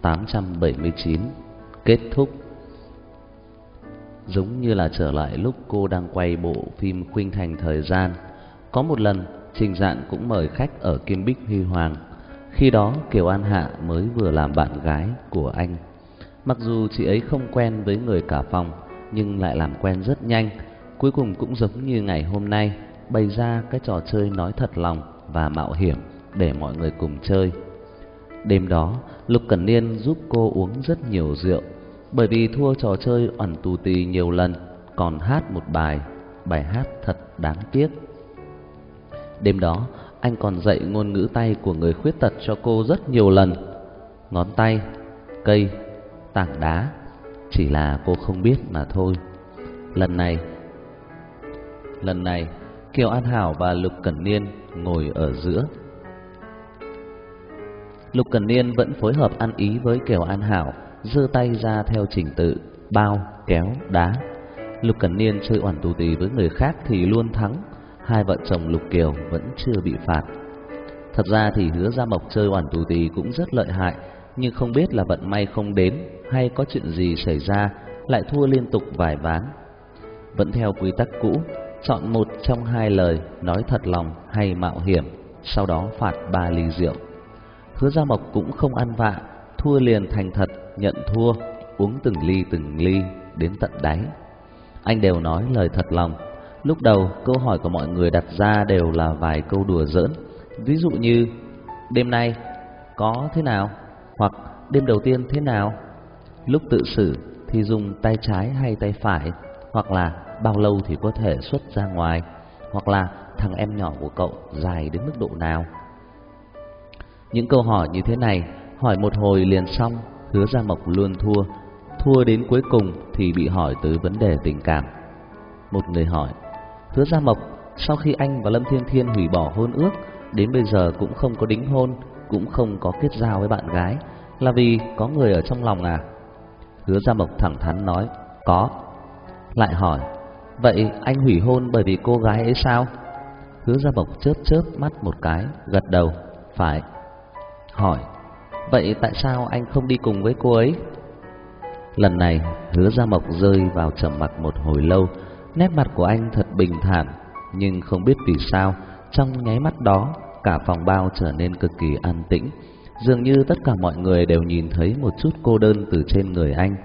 879. Kết thúc. Giống như là trở lại lúc cô đang quay bộ phim Khuynh Thành Thời Gian. Có một lần Trình Dạn cũng mời khách ở Kim Bích Huy Hoàng. Khi đó Kiều An Hạ mới vừa làm bạn gái của anh. Mặc dù chị ấy không quen với người cả phòng, nhưng lại làm quen rất nhanh. Cuối cùng cũng giống như ngày hôm nay, bày ra cái trò chơi nói thật lòng và mạo hiểm để mọi người cùng chơi. Đêm đó Lục Cẩn Niên giúp cô uống rất nhiều rượu, bởi vì thua trò chơi oằn tù tì nhiều lần, còn hát một bài hát thật đáng tiếc. Đêm đó anh còn dạy ngôn ngữ tay của người khuyết tật cho cô rất nhiều lần. Ngón tay, cây, tảng đá, chỉ là cô không biết mà thôi. Lần này Kiều An Hảo và Lục Cẩn Niên ngồi ở giữa. Lục Cẩn Niên vẫn phối hợp ăn ý với Kiều An Hảo, giơ tay ra theo trình tự bao, kéo, đá. Lục Cẩn Niên chơi oằn tù tì với người khác thì luôn thắng. Hai vợ chồng Lục Kiều vẫn chưa bị phạt. Thật ra thì Hứa Gia Mộc chơi oằn tù tì cũng rất lợi hại, nhưng không biết là vận may không đến hay có chuyện gì xảy ra, lại thua liên tục vài ván. Vẫn theo quy tắc cũ, chọn một trong hai lời nói thật lòng hay mạo hiểm, sau đó phạt 3 ly rượu. Hứa Gia Mộc cũng không ăn vạ, thua liền thành thật nhận thua, uống từng ly đến tận đáy. Anh đều nói lời thật lòng. Lúc đầu câu hỏi của mọi người đặt ra đều là vài câu đùa giỡn, ví dụ như đêm nay có thế nào, hoặc đêm đầu tiên thế nào. Lúc tự xử thì dùng tay trái hay tay phải, hoặc là bao lâu thì có thể xuất ra ngoài, hoặc là thằng em nhỏ của cậu dài đến mức độ nào. Những câu hỏi như thế này hỏi một hồi liền xong. Hứa Gia Mộc luôn thua đến cuối cùng thì bị hỏi tới vấn đề tình cảm. Một người hỏi: Hứa Gia Mộc, sau khi anh và Lâm Thiên Thiên hủy bỏ hôn ước, đến bây giờ cũng không có đính hôn, cũng không có kết giao với bạn gái, là vì có người ở trong lòng à? Hứa Gia Mộc thẳng thắn nói: có. Lại hỏi: vậy anh hủy hôn bởi vì cô gái ấy sao? Hứa Gia Mộc chớp mắt một cái, gật đầu: phải. Hỏi: vậy tại sao anh không đi cùng với cô ấy? Lần này Hứa Gia Mộc rơi vào trầm mặc một hồi lâu. Nét mặt của anh thật bình thản, nhưng không biết vì sao trong nháy mắt đó cả phòng bao trở nên cực kỳ an tĩnh, dường như tất cả mọi người đều nhìn thấy một chút cô đơn từ trên người anh.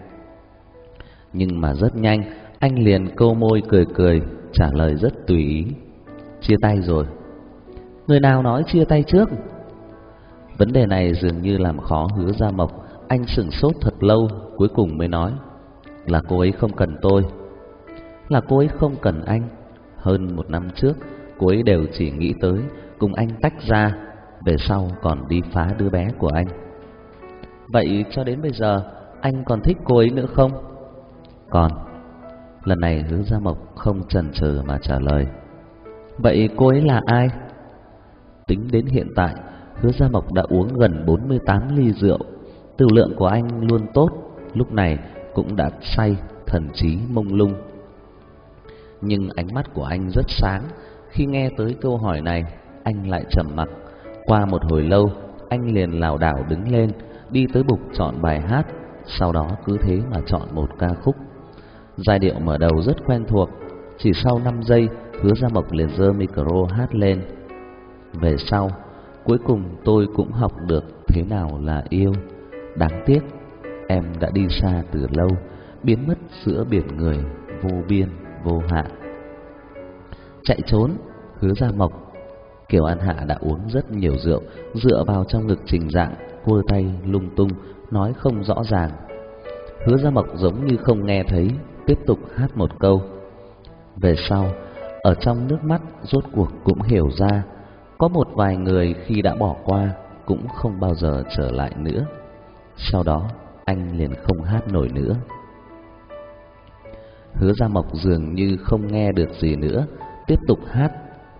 Nhưng mà rất nhanh anh liền câu môi cười trả lời rất tùy ý: chia tay rồi. Người nào nói chia tay trước? Vấn đề này dường như làm khó Hứa Gia Mộc. Anh sửng sốt thật lâu, cuối cùng mới nói: là cô ấy không cần tôi. Là cô ấy không cần anh. Hơn 1 năm trước cô ấy đều chỉ nghĩ tới cùng anh tách ra, về sau còn đi phá đứa bé của anh. Vậy cho đến bây giờ anh còn thích cô ấy nữa không? Còn. Lần này Hứa Gia Mộc không chần chừ mà trả lời: vậy cô ấy là ai? Tính đến hiện tại Hứa Gia Mộc đã uống gần 48 ly rượu. Tử lượng của anh luôn tốt, lúc này cũng đã say, thần trí mông lung. Nhưng ánh mắt của anh rất sáng. Khi nghe tới câu hỏi này, anh lại trầm mặc. Qua một hồi lâu, anh liền lảo đảo đứng lên, đi tới bục chọn bài hát. Sau đó cứ thế mà chọn một ca khúc. Giai điệu mở đầu rất quen thuộc. Chỉ sau 5 giây, Hứa Gia Mộc liền giơ micro hát lên: về sau, cuối cùng tôi cũng học được thế nào là yêu. Đáng tiếc, em đã đi xa từ lâu, biến mất giữa biển người vô biên vô hạn. Chạy trốn. Hứa Gia Mộc. Kiều An Hạ đã uống rất nhiều rượu, dựa vào trong ngực Trình Dạng, quơ tay lung tung, nói không rõ ràng. Hứa Gia Mộc giống như không nghe thấy, tiếp tục hát một câu: về sau, ở trong nước mắt rốt cuộc cũng hiểu ra, có một vài người khi đã bỏ qua cũng không bao giờ trở lại nữa. Sau đó anh liền không hát nổi nữa. Hứa Gia Mộc dường như không nghe được gì nữa, tiếp tục hát.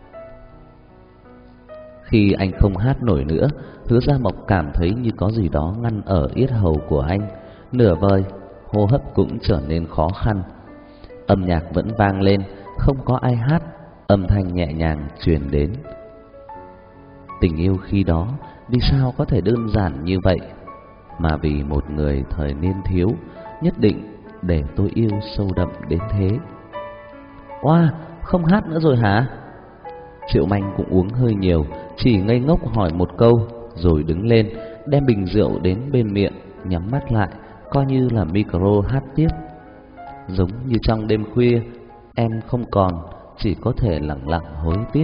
Khi anh không hát nổi nữa, Hứa Gia Mộc cảm thấy như có gì đó ngăn ở yết hầu của anh, nửa vời, hô hấp cũng trở nên khó khăn. Âm nhạc vẫn vang lên, không có ai hát, âm thanh nhẹ nhàng truyền đến: tình yêu khi đó vì sao có thể đơn giản như vậy? mà vì một người thời niên thiếu, nhất định để tôi yêu sâu đậm đến thế. Oa, không hát nữa rồi hả? Triệu Manh cũng uống hơi nhiều, chỉ ngây ngốc hỏi một câu, rồi đứng lên, đem bình rượu đến bên miệng, nhắm mắt lại, coi như là micro hát tiếp. Giống như trong đêm khuya, em không còn, chỉ có thể lặng lặng hối tiếc.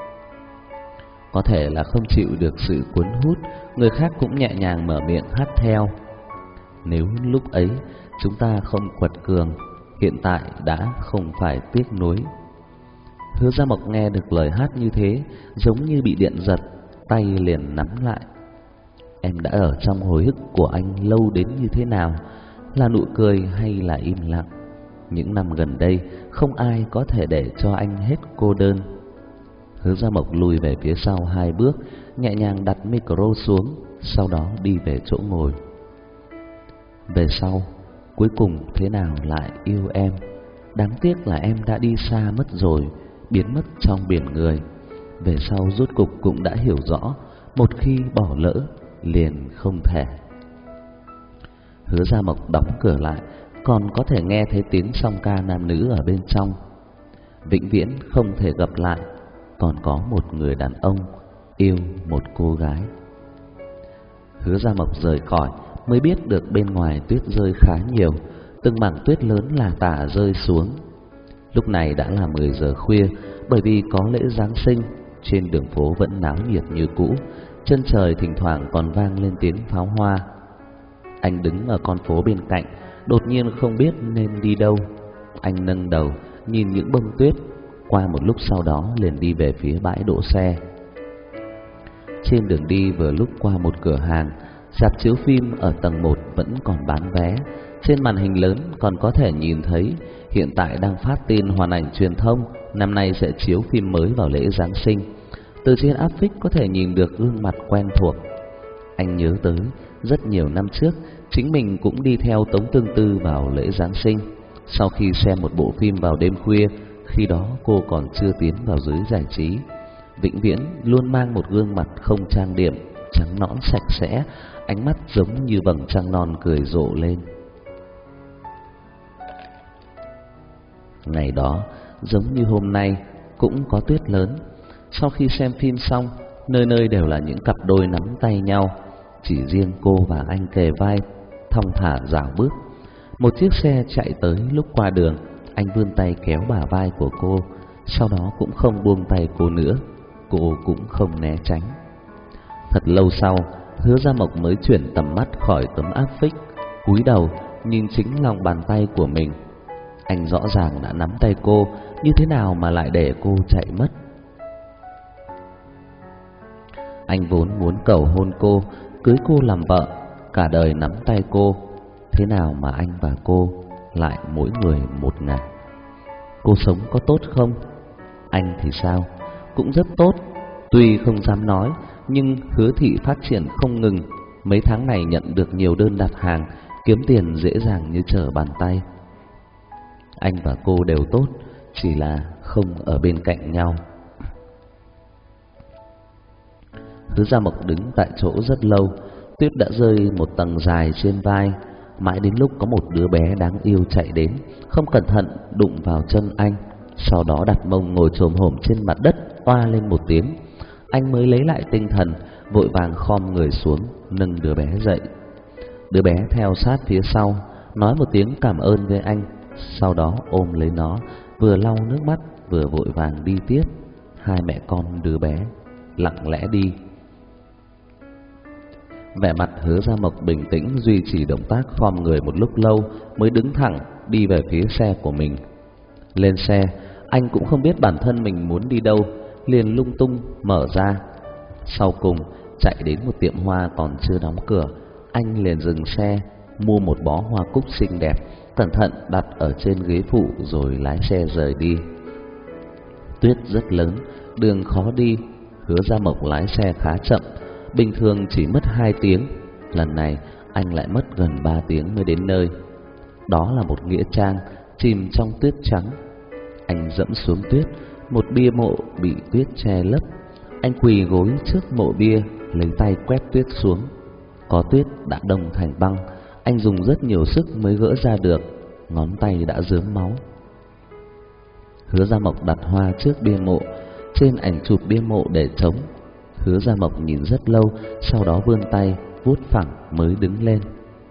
Có thể là không chịu được sự cuốn hút, người khác cũng nhẹ nhàng mở miệng hát theo. Nếu lúc ấy chúng ta không quật cường, hiện tại đã không phải tiếc nuối. Hứa Gia Mộc nghe được lời hát như thế, giống như bị điện giật, tay liền nắm lại. Em đã ở trong hồi ức của anh lâu đến như thế nào? Là nụ cười hay là im lặng? Những năm gần đây, không ai có thể để cho anh hết cô đơn. Hứa Gia Mộc lùi về phía sau 2 bước, nhẹ nhàng đặt micro xuống, sau đó đi về chỗ ngồi. Về sau, cuối cùng thế nào lại yêu em? Đáng tiếc là em đã đi xa mất rồi, biến mất trong biển người. Về sau rốt cục cũng đã hiểu rõ, một khi bỏ lỡ liền không thể. Hứa Gia Mộc đóng cửa lại, còn có thể nghe thấy tiếng song ca nam nữ ở bên trong. Vĩnh viễn không thể gặp lại, còn có một người đàn ông yêu một cô gái. Hứa Gia Mộc rời khỏi mới biết được bên ngoài tuyết rơi khá nhiều, từng mảng tuyết lớn là tả rơi xuống. Lúc này đã là 10 giờ khuya, bởi vì có lễ Giáng sinh, trên đường phố vẫn náo nhiệt như cũ, chân trời thỉnh thoảng còn vang lên tiếng pháo hoa. Anh đứng ở con phố bên cạnh, đột nhiên không biết nên đi đâu. Anh nâng đầu, nhìn những bông tuyết, qua một lúc sau đó liền đi về phía bãi đỗ xe. Trên đường đi vừa lúc qua một cửa hàng, rạp chiếu phim ở tầng 1 vẫn còn bán vé. Trên màn hình lớn còn có thể nhìn thấy hiện tại đang phát tin hoàn ảnh truyền thông, năm nay sẽ chiếu phim mới vào lễ Giáng sinh. Từ trên áp phích có thể nhìn được gương mặt quen thuộc. Anh nhớ tới rất nhiều năm trước, chính mình cũng đi theo Tống Tương Tư vào lễ Giáng sinh. Sau khi xem một bộ phim vào đêm khuya, khi đó cô còn chưa tiến vào giới giải trí. Vĩnh viễn luôn mang một gương mặt không trang điểm, trắng nõn sạch sẽ, ánh mắt giống như vầng trăng non cười rộ lên. Ngày đó, giống như hôm nay, cũng có tuyết lớn. Sau khi xem phim xong, nơi nơi đều là những cặp đôi nắm tay nhau, chỉ riêng cô và anh kề vai, thong thả dạo bước. Một chiếc xe chạy tới, lúc qua đường, anh vươn tay kéo bả vai của cô, sau đó cũng không buông tay cô nữa, cô cũng không né tránh. Thật lâu sau, Hứa Gia Mộc mới chuyển tầm mắt khỏi tấm áp phích, cúi đầu nhìn chính lòng bàn tay của mình. Anh rõ ràng đã nắm tay cô, như thế nào mà lại để cô chạy mất? Anh vốn muốn cầu hôn cô, cưới cô làm vợ, cả đời nắm tay cô. Thế nào mà anh và cô lại mỗi người một ngả? Cô sống có tốt không? Anh thì sao? Cũng rất tốt. Tuy không dám nói, nhưng Hứa thị phát triển không ngừng. Mấy tháng này nhận được nhiều đơn đặt hàng, kiếm tiền dễ dàng như trở bàn tay. Anh và cô đều tốt, chỉ là không ở bên cạnh nhau. Hứa Gia Mộc đứng tại chỗ rất lâu, tuyết đã rơi một tầng dài trên vai. Mãi đến lúc có một đứa bé đáng yêu chạy đến, không cẩn thận đụng vào chân anh, sau đó đặt mông ngồi chồm hổm trên mặt đất, oa lên một tiếng. Anh mới lấy lại tinh thần, vội vàng khom người xuống, nâng đứa bé dậy. Đứa bé theo sát phía sau, nói một tiếng cảm ơn với anh, sau đó ôm lấy nó, vừa lau nước mắt vừa vội vàng đi tiếp. Hai mẹ con đứa bé lặng lẽ đi. Vẻ mặt Hứa Gia Mộc bình tĩnh, duy trì động tác khom người một lúc lâu mới đứng thẳng đi về phía xe của mình. Lên xe, anh cũng không biết bản thân mình muốn đi đâu, liền lung tung mở ra. Sau cùng chạy đến một tiệm hoa còn chưa đóng cửa, anh liền dừng xe, mua một bó hoa cúc xinh đẹp, cẩn thận đặt ở trên ghế phụ rồi lái xe rời đi. Tuyết rất lớn, đường khó đi, Hứa Gia Mộc lái xe khá chậm, bình thường chỉ mất 2 tiếng, lần này anh lại mất gần 3 tiếng mới đến nơi. Đó là một nghĩa trang chìm trong tuyết trắng. Anh dẫm xuống tuyết, một bia mộ bị tuyết che lấp. Anh quỳ gối trước mộ bia, lấy tay quét tuyết xuống. có tuyết đã đông thành băng, anh dùng rất nhiều sức mới gỡ ra được, ngón tay đã rớm máu. Hứa Gia Mộc đặt hoa trước bia mộ, trên ảnh chụp bia mộ để trống. Hứa Gia Mộc nhìn rất lâu, sau đó vươn tay vuốt phẳng mới đứng lên.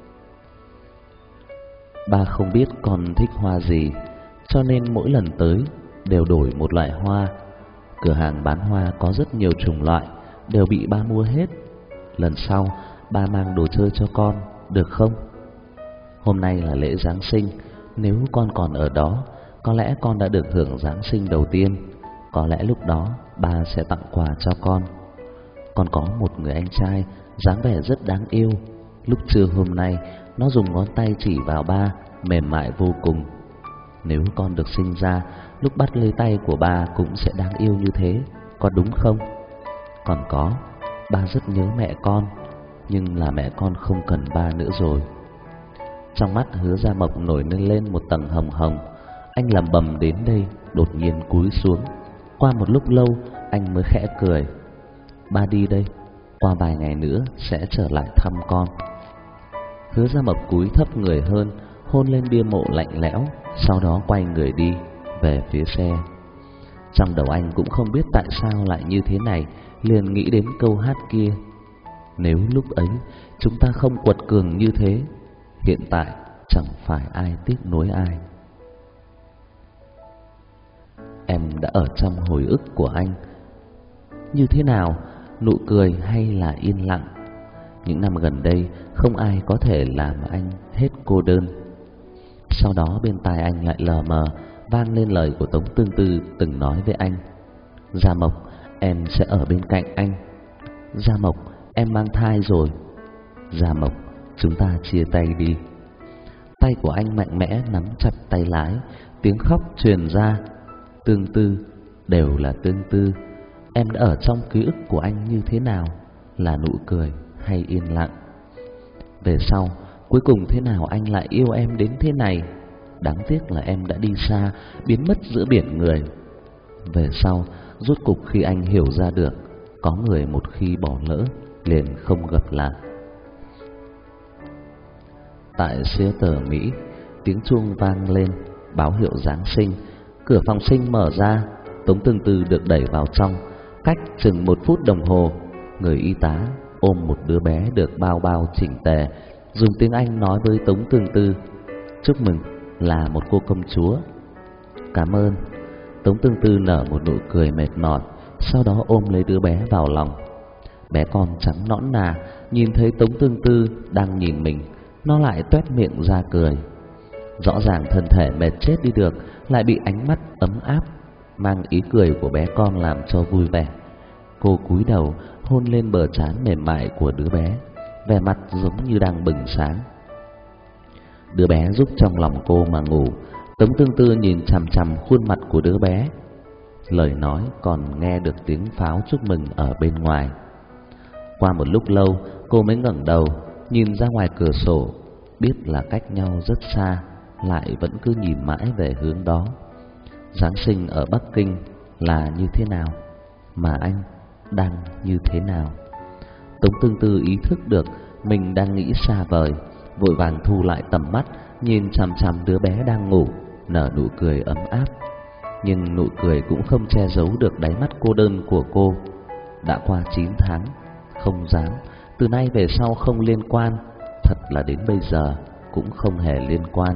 Ba không biết con thích hoa gì, cho nên mỗi lần tới đều đổi một loại hoa. Cửa hàng bán hoa có rất nhiều chủng loại, đều bị ba mua hết. Lần sau ba mang đồ chơi cho con, được không? Hôm nay là lễ Giáng sinh, nếu con còn ở đó, có lẽ con đã được hưởng Giáng sinh đầu tiên. Có lẽ lúc đó ba sẽ tặng quà cho con. Con có một người anh trai, dáng vẻ rất đáng yêu. Lúc trưa hôm nay, nó dùng ngón tay chỉ vào ba, mềm mại vô cùng. Nếu con được sinh ra, lúc bắt lấy tay của ba cũng sẽ đáng yêu như thế, có đúng không? Còn có, ba rất nhớ mẹ con, nhưng là mẹ con không cần ba nữa rồi. Trong mắt Hứa Gia Mộc nổi lên một tầng hồng hồng. Anh lẩm bẩm đến đây, đột nhiên cúi xuống. Qua một lúc lâu, anh mới khẽ cười. Ba đi đây, qua vài ngày nữa sẽ trở lại thăm con. Hứa Gia Mộc cúi thấp người hơn, hôn lên bia mộ lạnh lẽo, sau đó quay người đi về phía xe. Trong đầu anh cũng không biết tại sao lại như thế này, liền nghĩ đến câu hát kia. Nếu lúc ấy chúng ta không quật cường như thế, hiện tại chẳng phải ai tiếc nuối ai. Em đã ở trong hồi ức của anh. Như thế nào, nụ cười hay là yên lặng? Những năm gần đây không ai có thể làm anh hết cô đơn. Sau đó bên tai anh lại lờ mờ vang lên lời của Tống Tương Tư từng nói với anh. Gia Mộc, em sẽ ở bên cạnh anh. Gia Mộc, em mang thai rồi. Gia Mộc, chúng ta chia tay đi. Tay của anh mạnh mẽ nắm chặt tay lái, tiếng khóc truyền ra. Tương Tư, đều là Tương Tư. Em đã ở trong ký ức của anh như thế nào? Là nụ cười hay yên lặng? Về sau, cuối cùng thế nào anh lại yêu em đến thế này? Đáng tiếc là em đã đi xa, biến mất giữa biển người. Về sau, rốt cục khi anh hiểu ra được, có người một khi bỏ lỡ liền không gặp lại. Tại Seattle, Mỹ, tiếng chuông vang lên, báo hiệu Giáng sinh. Cửa phòng sinh mở ra, Tống Tương Tư được đẩy vào trong. Cách chừng 1 phút đồng hồ, người y tá ôm một đứa bé được bao bao chỉnh tề, dùng tiếng Anh nói với Tống Tương Tư. Chúc mừng, là một cô công chúa. Cảm ơn. Tống Tương Tư nở một nụ cười mệt mỏi, sau đó ôm lấy đứa bé vào lòng. Bé con trắng nõn nà, nhìn thấy Tống Tương Tư đang nhìn mình, nó lại toét miệng ra cười. Rõ ràng thân thể mệt chết đi được, lại bị ánh mắt ấm áp mang ý cười của bé con làm cho vui vẻ. Cô cúi đầu hôn lên bờ trán mềm mại của đứa bé, vẻ mặt giống như đang bừng sáng. Đứa bé rúc trong lòng cô mà ngủ. Tống Tương Tư nhìn chằm chằm khuôn mặt của đứa bé, lời nói còn nghe được tiếng pháo chúc mừng ở bên ngoài. Qua một lúc lâu, cô mới ngẩng đầu nhìn ra ngoài cửa sổ, biết là cách nhau rất xa, lại vẫn cứ nhìn mãi về hướng đó. Giáng sinh ở Bắc Kinh là như thế nào, mà anh đang như thế nào? Tống Tương Tư ý thức được mình đang nghĩ xa vời, vội vàng thu lại tầm mắt, nhìn chằm chằm đứa bé đang ngủ, nở nụ cười ấm áp. Nhưng nụ cười cũng không che giấu được đáy mắt cô đơn của cô. Đã qua 9 tháng, không dám, từ nay về sau không liên quan, thật là đến bây giờ cũng không hề liên quan.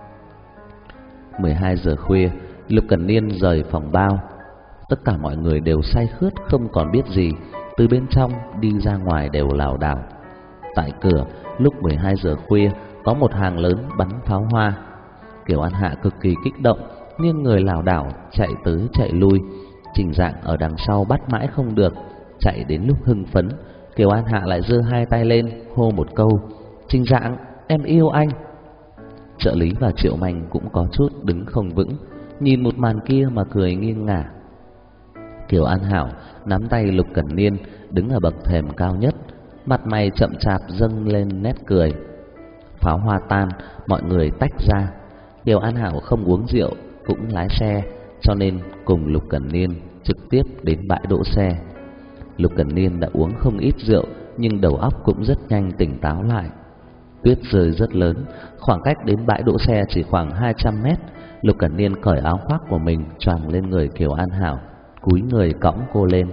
12 giờ khuya, Lục Cẩn Niên rời phòng bao. Tất cả mọi người đều say khướt không còn biết gì, từ bên trong đi ra ngoài đều lảo đảo. Tại cửa, lúc 12 giờ khuya, có một hàng lớn bắn pháo hoa. Kiều An Hạ cực kỳ kích động, nghiêng người lảo đảo chạy tới chạy lui. Trình Dạng ở đằng sau bắt mãi không được, chạy đến lúc hưng phấn, Kiều An Hạ lại giơ hai tay lên hô một câu: Trình Dạng, em yêu anh. Trợ lý và Triệu Manh cũng có chút đứng không vững, nhìn một màn kia mà cười nghiêng ngả. Kiều An Hảo nắm tay Lục Cẩn Niên đứng ở bậc thềm cao nhất, mặt mày chậm chạp dâng lên nét cười. Pháo hoa tan, mọi người tách ra. Kiều An Hảo không uống rượu, cũng lái xe, cho nên cùng Lục Cẩn Niên trực tiếp đến bãi đỗ xe. Lục Cẩn Niên đã uống không ít rượu, nhưng đầu óc cũng rất nhanh tỉnh táo lại. Tuyết rơi rất lớn, khoảng cách đến bãi đỗ xe chỉ khoảng 200 mét. Lục Cẩn Niên cởi áo khoác của mình choàng lên người Kiều An Hảo, cúi người cõng cô lên.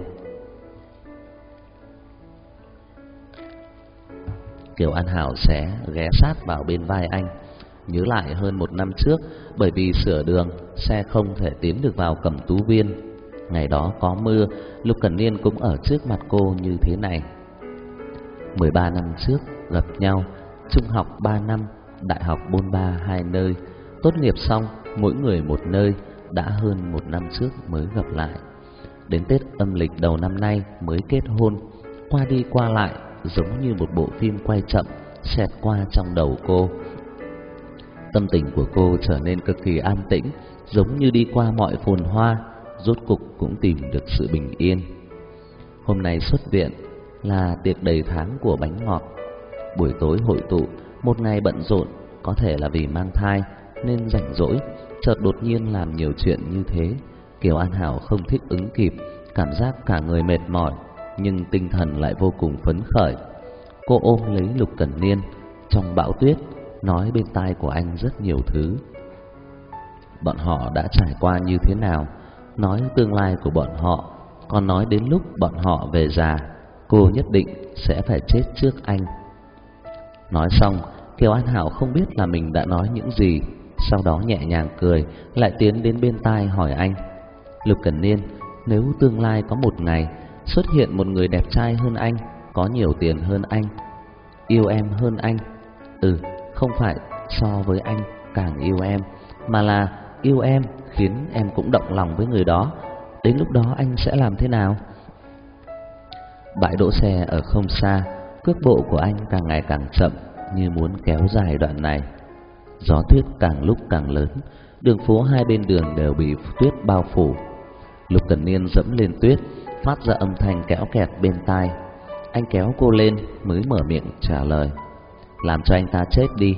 Kiều An Hảo sẽ ghé sát vào bên vai anh, nhớ lại hơn 1 năm trước, bởi vì sửa đường, xe không thể tiến được vào Cẩm Tú Viên. Ngày đó có mưa, Lục Cẩn Niên cũng ở trước mặt cô như thế này. 13 năm trước gặp nhau, trung học 3 năm, đại học Bôn Ba 2 nơi, tốt nghiệp xong mỗi người một nơi, đã hơn 1 năm trước mới gặp lại. Đến Tết âm lịch đầu năm nay mới kết hôn, qua đi qua lại giống như một bộ phim quay chậm xẹt qua trong đầu cô. Tâm tình của cô trở nên cực kỳ an tĩnh, giống như đi qua mọi phồn hoa, rốt cục cũng tìm được sự bình yên. Hôm nay xuất viện là tiệc đầy tháng của bánh ngọt. Buổi tối hội tụ, một ngày bận rộn, có thể là vì mang thai nên rảnh rỗi, chợt đột nhiên làm nhiều chuyện như thế. Kiều An Hảo không thích ứng kịp, cảm giác cả người mệt mỏi, nhưng tinh thần lại vô cùng phấn khởi. Cô ôm lấy Lục Cẩn Niên trong bão tuyết, nói bên tai của anh rất nhiều thứ. Bọn họ đã trải qua như thế nào, nói tương lai của bọn họ, còn nói đến lúc bọn họ về già, cô nhất định sẽ phải chết trước anh. Nói xong, Kiều An Hảo không biết là mình đã nói những gì, sau đó nhẹ nhàng cười, lại tiến đến bên tai hỏi anh: Lục Cẩn Niên, nếu tương lai có một ngày xuất hiện một người đẹp trai hơn anh, có nhiều tiền hơn anh, yêu em hơn anh, không phải so với anh càng yêu em, mà là yêu em khiến em cũng động lòng với người đó, đến lúc đó anh sẽ làm thế nào? Bãi đỗ xe ở không xa, cước bộ của anh càng ngày càng chậm, như muốn kéo dài đoạn này. Gió tuyết càng lúc càng lớn, đường phố hai bên đường đều bị tuyết bao phủ. Lục Cẩn Niên dẫm lên tuyết, phát ra âm thanh kéo kẹt bên tai. Anh kéo cô lên mới mở miệng trả lời: Làm cho anh ta chết đi.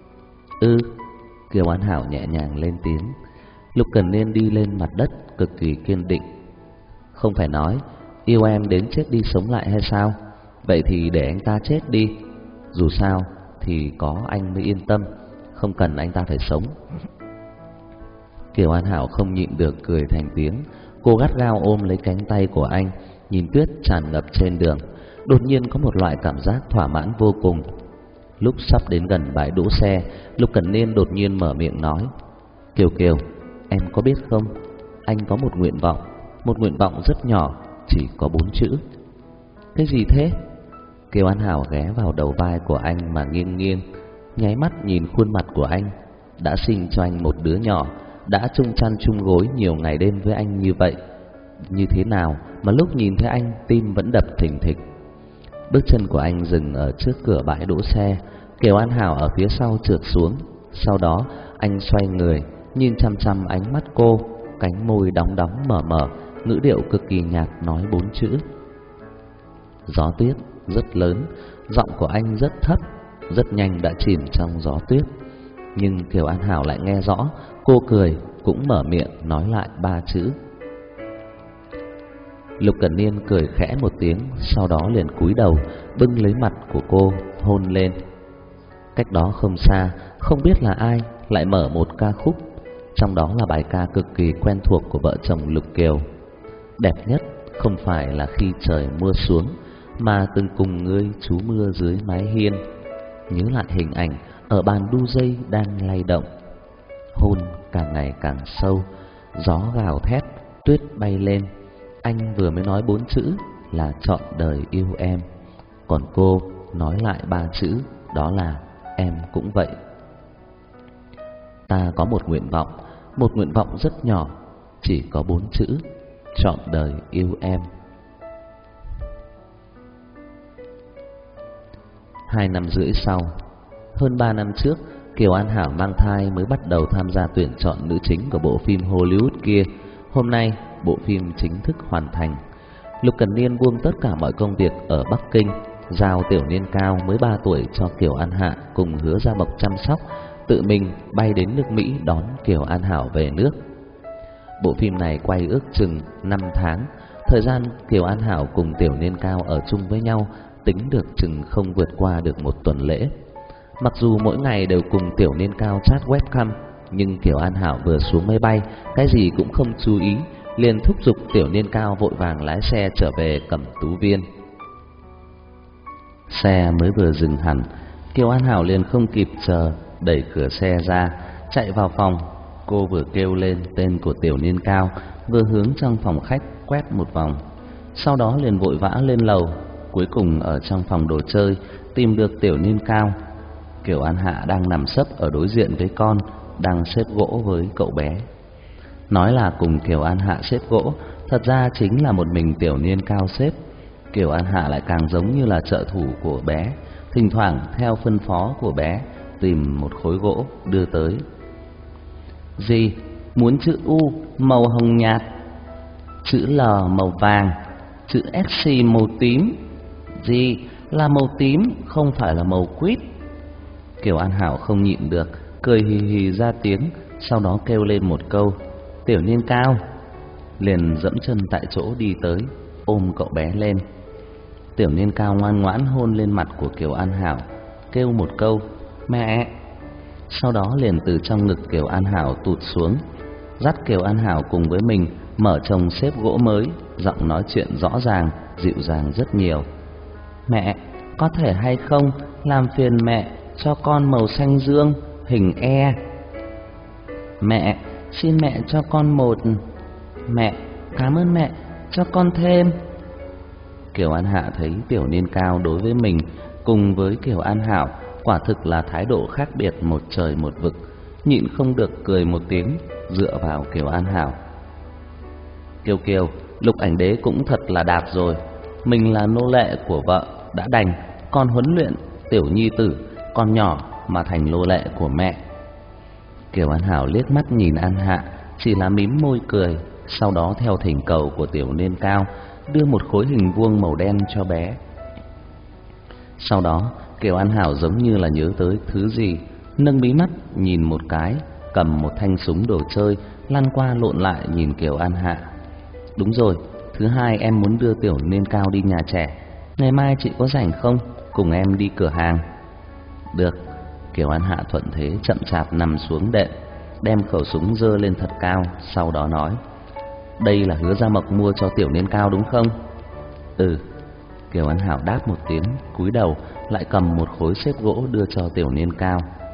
Kiều An Hảo nhẹ nhàng lên tiếng. Lục Cẩn Niên đi lên mặt đất cực kỳ kiên định. Không phải nói yêu em đến chết đi sống lại hay sao? Vậy thì để anh ta chết đi, dù sao thì có anh mới yên tâm, không cần anh ta phải sống. Kiều An Hảo không nhịn được cười thành tiếng. Cô gắt gao ôm lấy cánh tay của anh, nhìn tuyết tràn ngập trên đường, đột nhiên có một loại cảm giác thỏa mãn vô cùng. Lúc sắp đến gần bãi đỗ xe, Lục Cẩn Niên đột nhiên mở miệng nói: Kiều Kiều, em có biết không, anh có một nguyện vọng rất nhỏ, chỉ có 4 chữ. Cái gì thế? Kiều An Hảo ghé vào đầu vai của anh mà nghiêng nghiêng, nháy mắt nhìn khuôn mặt của anh. Đã sinh cho anh một đứa nhỏ, đã chung chăn chung gối nhiều ngày đêm với anh như vậy, như thế nào mà lúc nhìn thấy anh tim vẫn đập thình thịch. Bước chân của anh dừng ở trước cửa bãi đỗ xe, Kiều An Hảo ở phía sau trượt xuống. Sau đó anh xoay người, nhìn chăm chăm ánh mắt cô, cánh môi đóng đóng mở mở, ngữ điệu cực kỳ nhạt nói 4 chữ. Gió tuyết rất lớn, giọng của anh rất thấp, rất nhanh đã chìm trong gió tuyết. Nhưng Kiều An Hảo lại nghe rõ, cô cười cũng mở miệng nói lại 3 chữ. Lục Cẩn Niên cười khẽ một tiếng, sau đó liền cúi đầu bưng lấy mặt của cô hôn lên. Cách đó không xa, không biết là ai lại mở một ca khúc, trong đó là bài ca cực kỳ quen thuộc của vợ chồng Lục Kiều. Đẹp nhất không phải là khi trời mưa xuống, mà từng cùng ngươi trú mưa dưới mái hiên. Nhớ lại hình ảnh ở bàn đu dây đang lay động. Hôn càng ngày càng sâu, gió gào thét, tuyết bay lên. Anh vừa mới nói 4 chữ là trọn đời yêu em, còn cô nói lại 3 chữ, đó là em cũng vậy. Ta có một nguyện vọng rất nhỏ, chỉ có 4 chữ, trọn đời yêu em. 2 năm rưỡi sau, hơn 3 năm trước, Kiều An Hảo mang thai mới bắt đầu tham gia tuyển chọn nữ chính của bộ phim Hollywood kia. Hôm nay, bộ phim chính thức hoàn thành. Lục Cẩn Niên buông tất cả mọi công việc ở Bắc Kinh, giao Tiểu Niên Cao mới 3 tuổi cho Kiều An Hạ cùng Hứa Gia Mộc chăm sóc, tự mình bay đến nước Mỹ đón Kiều An Hảo về nước. Bộ phim này quay ước chừng 5 tháng. Thời gian Kiều An Hảo cùng Tiểu Niên Cao ở chung với nhau tính được chừng không vượt qua được một tuần lễ. Mặc dù mỗi ngày đều cùng Tiểu Niên Cao chat webcam, nhưng Kiều An Hảo vừa xuống máy bay, cái gì cũng không chú ý, liền thúc giục Tiểu Niên Cao vội vàng lái xe trở về Cẩm Tú Viên. Xe mới vừa dừng hẳn, Kiều An Hảo liền không kịp chờ, đẩy cửa xe ra, chạy vào phòng. Cô vừa kêu lên tên của Tiểu Niên Cao, vừa hướng trong phòng khách quét một vòng, sau đó liền vội vã lên lầu. Cuối cùng ở trong phòng đồ chơi tìm được Tiểu Niên Cao. Kiều An Hạ đang nằm sấp ở đối diện với con, đang xếp gỗ với cậu bé. Nói là cùng Kiều An Hạ xếp gỗ, thật ra chính là một mình Tiểu Niên Cao xếp. Kiều An Hạ lại càng giống như là trợ thủ của bé, thỉnh thoảng theo phân phó của bé tìm một khối gỗ đưa tới. Gì? Muốn chữ U màu hồng nhạt, chữ L màu vàng, chữ SC màu tím. Gì? Là màu tím, không phải là màu quýt. Kiều An Hảo không nhịn được, cười hì hì ra tiếng, sau đó kêu lên một câu Tiểu Niên Cao, liền dẫm chân tại chỗ đi tới, ôm cậu bé lên. Tiểu Niên Cao ngoan ngoãn hôn lên mặt của Kiều An Hảo, kêu một câu mẹ. Sau đó liền từ trong ngực Kiều An Hảo tụt xuống, dắt Kiều An Hảo cùng với mình mở chồng xếp gỗ mới, giọng nói chuyện rõ ràng, dịu dàng rất nhiều. Mẹ, có thể hay không làm phiền mẹ cho con màu xanh dương, hình E. Mẹ, xin mẹ cho con một. Mẹ, cảm ơn mẹ, cho con thêm. Kiều An Hạ thấy Tiểu Niên Cao đối với mình cùng với Kiều An Hảo quả thực là thái độ khác biệt một trời một vực, nhịn không được cười một tiếng, dựa vào Kiều An Hảo. Kiều Kiều, Lục Ảnh Đế cũng thật là đạt rồi, mình là nô lệ của vợ đã đành, còn huấn luyện tiểu nhi tử con nhỏ mà thành nô lệ của mẹ. Kiều An Hảo liếc mắt nhìn An Hạ, chỉ là mím môi cười, sau đó theo thỉnh cầu của Tiểu Niên Cao đưa một khối hình vuông màu đen cho bé. Sau đó Kiều An Hảo giống như là nhớ tới thứ gì, nâng mí mắt nhìn một cái, cầm một thanh súng đồ chơi lăn qua lộn lại nhìn Kiều An Hạ. Đúng rồi, thứ hai em muốn đưa Tiểu Niên Cao đi nhà trẻ, ngày mai chị có rảnh không, cùng em đi cửa hàng. Được. Kiều An Hạ thuận thế chậm chạp nằm xuống đệm, đem khẩu súng giơ lên thật cao, sau đó nói: Đây là Hứa Gia Mộc mua cho Tiểu Niên Cao đúng không? Ừ. Kiều An Hảo đáp một tiếng, cúi đầu lại cầm một khối xếp gỗ đưa cho Tiểu Niên Cao.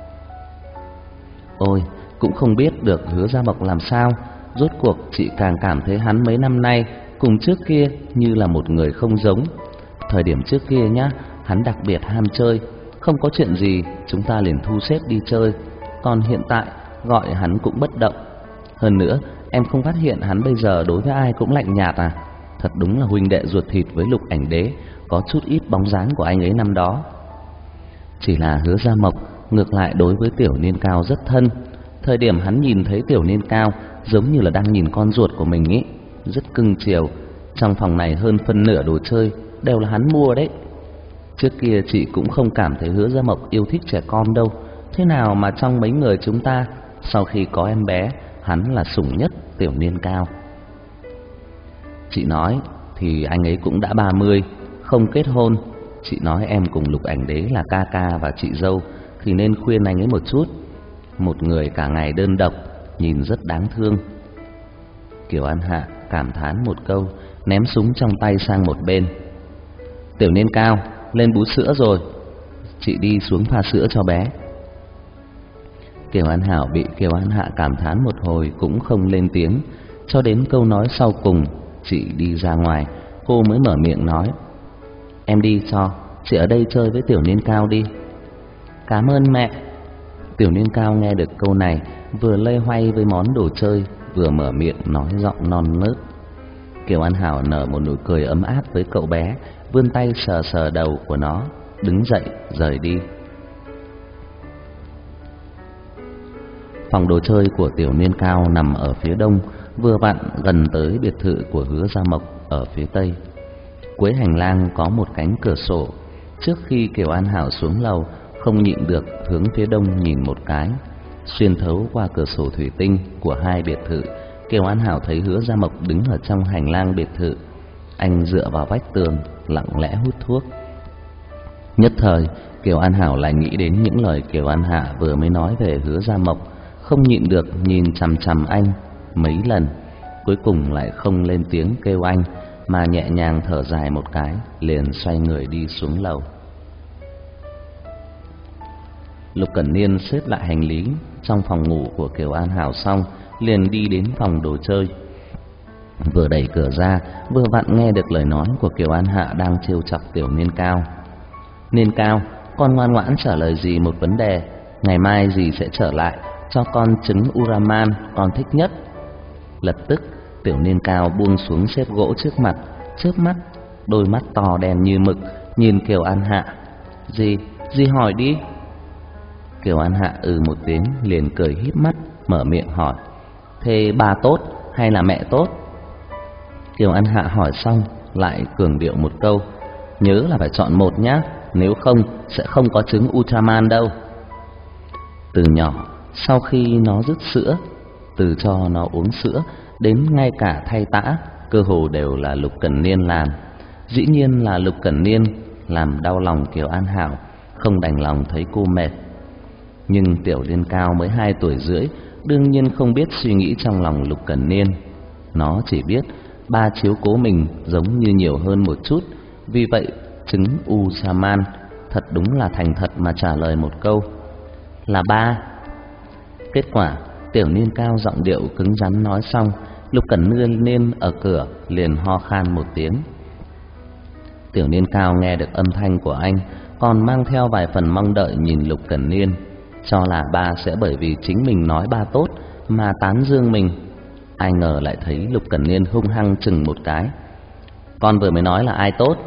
Ôi, cũng không biết được Hứa Gia Mộc làm sao, rốt cuộc chị càng cảm thấy hắn mấy năm nay cùng trước kia như là một người không giống. Thời điểm trước kia nhá, hắn đặc biệt ham chơi, không có chuyện gì chúng ta liền thu xếp đi chơi, còn hiện tại gọi hắn cũng bất động. Hơn nữa, em không phát hiện hắn bây giờ đối với ai cũng lạnh nhạt à? Thật đúng là huynh đệ ruột thịt với Lục Ảnh Đế, có chút ít bóng dáng của anh ấy năm đó. Chỉ là Hứa Gia Mộc ngược lại đối với Tiểu Niên Cao rất thân. Thời điểm hắn nhìn thấy Tiểu Niên Cao giống như là đang nhìn con ruột của mình ý, rất cưng chiều. Trong phòng này hơn phân nửa đồ chơi đều là hắn mua đấy. Trước kia chị cũng không cảm thấy Hứa Gia Mộc yêu thích trẻ con đâu, thế nào mà trong mấy người chúng ta, sau khi có em bé, hắn là sủng nhất Tiểu Niên Cao. Chị nói thì anh ấy cũng đã 30, không kết hôn. Chị nói em cùng Lục Ảnh Đế là ca ca và chị dâu thì nên khuyên anh ấy một chút. Một người cả ngày đơn độc, nhìn rất đáng thương. Kiều An Hạ cảm thán một câu, ném súng trong tay sang một bên. Tiểu Niên Cao, lên bú sữa rồi, chị đi xuống pha sữa cho bé. Kiều An Hảo bị Kiều An Hạ cảm thán một hồi cũng không lên tiếng, cho đến câu nói sau cùng, chị đi ra ngoài, cô mới mở miệng nói: Em đi cho, chị ở đây chơi với Tiểu Niên Cao đi. Cảm ơn mẹ. Tiểu Niên Cao nghe được câu này, vừa loay hoay với món đồ chơi, vừa mở miệng nói giọng non nớt. Kiều An Hảo nở một nụ cười ấm áp với cậu bé, vươn tay sờ sờ đầu của nó, đứng dậy rời đi. Phòng đồ chơi của Tiểu Niên Cao nằm ở phía đông, vừa vặn gần tới biệt thự của Hứa Gia Mộc ở phía tây. Cuối hành lang có một cánh cửa sổ. Trước khi Kiều An Hảo xuống lầu, không nhịn được hướng phía đông nhìn một cái. Xuyên thấu qua cửa sổ thủy tinh của hai biệt thự, Kiều An Hảo thấy Hứa Gia Mộc đứng ở trong hành lang biệt thự. Anh dựa vào vách tường, lặng lẽ hút thuốc. Nhất thời Kiều An Hảo lại nghĩ đến những lời Kiều An Hạ vừa mới nói về Hứa Gia Mộc, không nhịn được nhìn chằm chằm anh mấy lần, cuối cùng lại không lên tiếng kêu anh, mà nhẹ nhàng thở dài một cái, liền xoay người đi xuống lầu. Lục Cẩn Niên xếp lại hành lý trong phòng ngủ của Kiều An Hảo xong, liền đi đến phòng đồ chơi. Vừa đẩy cửa ra, vừa vặn nghe được lời nói của Kiều An Hạ đang trêu chọc Tiểu Niên Cao. Niên Cao, con ngoan ngoãn trả lời dì một vấn đề, ngày mai dì sẽ trở lại cho con trứng Uraman con thích nhất. Lập tức Tiểu Niên Cao buông xuống xếp gỗ trước mặt, chớp mắt, đôi mắt to đen như mực nhìn Kiều An Hạ. Dì hỏi đi. Kiều An Hạ một tiếng, liền cười híp mắt mở miệng hỏi: thế bà tốt hay là mẹ tốt? Kiều An Hạ hỏi xong lại cường điệu một câu: nhớ là phải chọn một nhá, nếu không sẽ không có trứng Ultraman đâu. Từ nhỏ, sau khi nó dứt sữa, từ cho nó uống sữa đến ngay cả thay tã, cơ hồ đều là Lục Cẩn Niên làm. Dĩ nhiên là Lục Cẩn Niên làm đau lòng Kiều An Hảo, không đành lòng thấy cô mệt. Nhưng Tiểu Niên Cao mới 2 tuổi rưỡi, đương nhiên không biết suy nghĩ trong lòng Lục Cẩn Niên. Nó chỉ biết ba chiếu cố mình giống như nhiều hơn một chút, vì vậy trứng Ultraman thật đúng là thành thật mà trả lời một câu: là ba. Kết quả Tiểu Niên Cao giọng điệu cứng rắn nói xong, Lục Cẩn Niên ở cửa liền ho khan một tiếng. Tiểu Niên Cao nghe được âm thanh của anh, còn mang theo vài phần mong đợi nhìn Lục Cẩn Niên, cho là ba sẽ bởi vì chính mình nói ba tốt mà tán dương mình. Ai ngờ lại thấy Lục Cẩn Niên hung hăng chừng một cái: con vừa mới nói là ai tốt?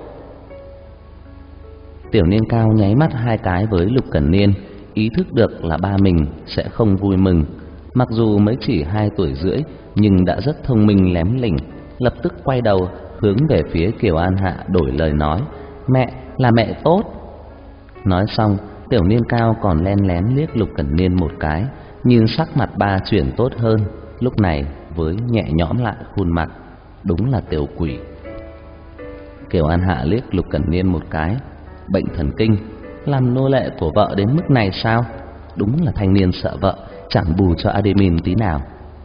Tiểu Niên Cao nháy mắt 2 cái với Lục Cẩn Niên, ý thức được là ba mình sẽ không vui mừng. Mặc dù mới chỉ 2 tuổi rưỡi, nhưng đã rất thông minh lém lỉnh, lập tức quay đầu hướng về phía Kiều An Hạ đổi lời nói: mẹ là mẹ tốt. Nói xong, Tiểu Niên Cao còn len lén liếc Lục Cẩn Niên một cái, nhìn sắc mặt ba chuyển tốt hơn, lúc này với nhẹ nhõm lại khuôn mặt, đúng là tiểu quỷ. Kiều An Hạ liếc Lục Cẩn Niên một cái: bệnh thần kinh, làm nô lệ của vợ đến mức này sao? Đúng là thanh niên sợ vợ, chẳng bù cho Ademin tí nào.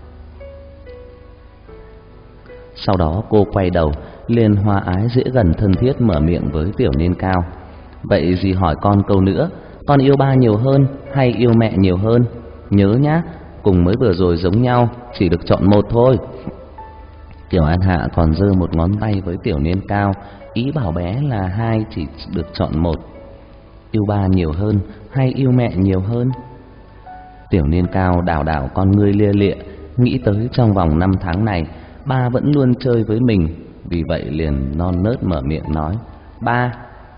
Sau đó cô quay đầu, liền hòa ái dễ gần thân thiết mở miệng với Tiểu Niên Cao: vậy dì hỏi con câu nữa, con yêu ba nhiều hơn hay yêu mẹ nhiều hơn? Nhớ nhá, cùng mới vừa rồi giống nhau, chỉ được chọn một thôi. Kiều An Hạ còn giơ một ngón tay với Tiểu Niên Cao, ý bảo bé là 2 chỉ được chọn một. Yêu ba nhiều hơn hay yêu mẹ nhiều hơn? Tiểu Niên Cao đảo đảo con ngươi lia lịa, nghĩ tới trong vòng 5 tháng này ba vẫn luôn chơi với mình, vì vậy liền non nớt mở miệng nói: ba.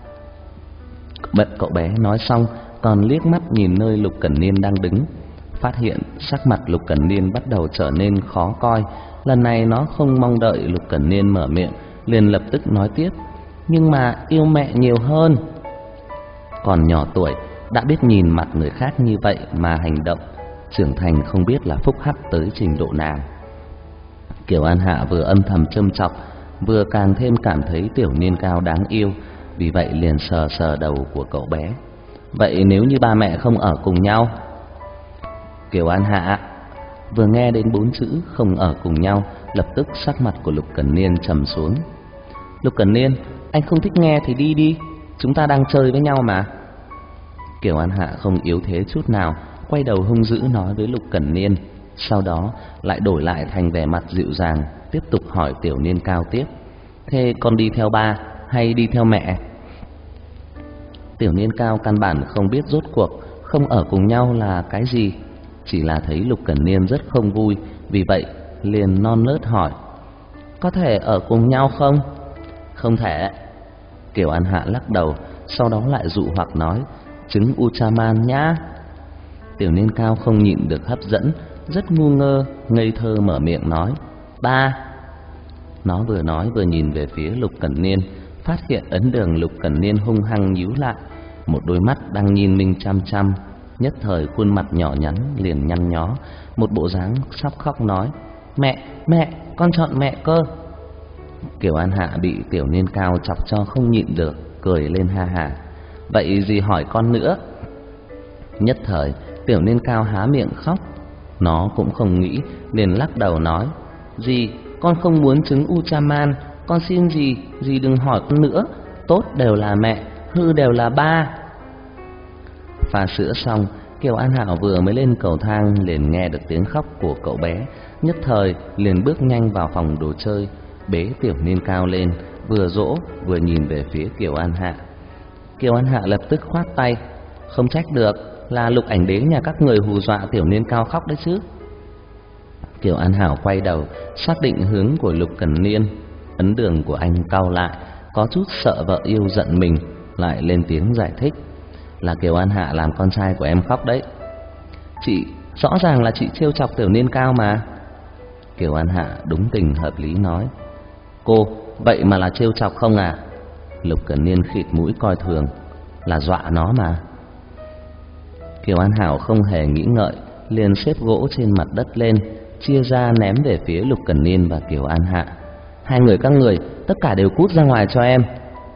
Cậu bé nói xong còn liếc mắt nhìn nơi Lục Cẩn Niên đang đứng, phát hiện sắc mặt Lục Cẩn Niên bắt đầu trở nên khó coi. Lần này nó không mong đợi Lục Cẩn Niên mở miệng, liền lập tức nói tiếp: nhưng mà yêu mẹ nhiều hơn. Còn nhỏ tuổi đã biết nhìn mặt người khác như vậy mà hành động, trưởng thành không biết là phúc hắc tới trình độ nào. Kiều An Hạ vừa âm thầm châm chọc, vừa càng thêm cảm thấy Tiểu Niên Cao đáng yêu, vì vậy liền sờ sờ đầu của cậu bé: vậy nếu như ba mẹ không ở cùng nhau? Kiều An Hạ vừa nghe đến 4 chữ không ở cùng nhau, lập tức sắc mặt của Lục Cẩn Niên trầm xuống. Lục Cẩn Niên, anh không thích nghe thì đi đi, chúng ta đang chơi với nhau mà. Kiều An Hạ không yếu thế chút nào, quay đầu hung dữ nói với Lục Cẩn Niên, sau đó lại đổi lại thành vẻ mặt dịu dàng, tiếp tục hỏi Tiểu Niên Cao tiếp: thế con đi theo ba hay đi theo mẹ? Tiểu Niên Cao căn bản không biết rốt cuộc không ở cùng nhau là cái gì, chỉ là thấy Lục Cẩn Niên rất không vui, vì vậy liền non nớt hỏi: có thể ở cùng nhau không? Không thể. Kiều An Hạ lắc đầu, sau đó lại dụ hoặc nói: trứng Ultraman nhá. Tiểu Niên Cao không nhịn được hấp dẫn, rất ngu ngơ, ngây thơ mở miệng nói: ba. Nó vừa nói vừa nhìn về phía Lục Cẩn Niên, phát hiện ấn đường Lục Cẩn Niên hung hăng nhíu lại, một đôi mắt đang nhìn mình chăm chăm, nhất thời khuôn mặt nhỏ nhắn liền nhăn nhó, một bộ dáng sắp khóc nói: mẹ, con chọn mẹ cơ. Kiều An Hạ bị Tiểu Niên Cao chọc cho không nhịn được, cười lên ha hả. vậy dì hỏi con nữa. Nhất thời Tiểu Niên Cao há miệng khóc. Nó cũng không nghĩ liền lắc đầu nói: Dì, con không muốn trứng Ultraman, con xin dì đừng hỏi con nữa. Tốt đều là mẹ, hư đều là ba. Pha sữa xong, Kiều An Hảo vừa mới lên cầu thang liền nghe được tiếng khóc của cậu bé. Nhất thời liền bước nhanh vào phòng đồ chơi, bế Tiểu Niên Cao lên, vừa dỗ vừa nhìn về phía Kiều An Hạ. Kiều An Hạ lập tức khoát tay: Không trách được, là Lục Ảnh Đế nhà các người hù dọa Tiểu Niên Cao khóc đấy chứ. Kiều An Hảo quay đầu xác định hướng của Lục Cẩn Niên. Ấn đường của anh cau lại, có chút sợ vợ yêu giận mình, lại lên tiếng giải thích: Là Kiều An Hạ làm con trai của em khóc đấy. Chị, rõ ràng là chị trêu chọc Tiểu Niên Cao mà. Kiều An Hạ đúng tình hợp lý nói: Cô, vậy mà là trêu chọc không à? Lục Cẩn Niên khịt mũi coi thường: Là dọa nó mà. Kiều An Hảo không hề nghĩ ngợi, liền xếp gỗ trên mặt đất lên, chia ra ném về phía Lục Cẩn Niên và Kiều An Hạ. Hai người các người, tất cả đều cút ra ngoài cho em.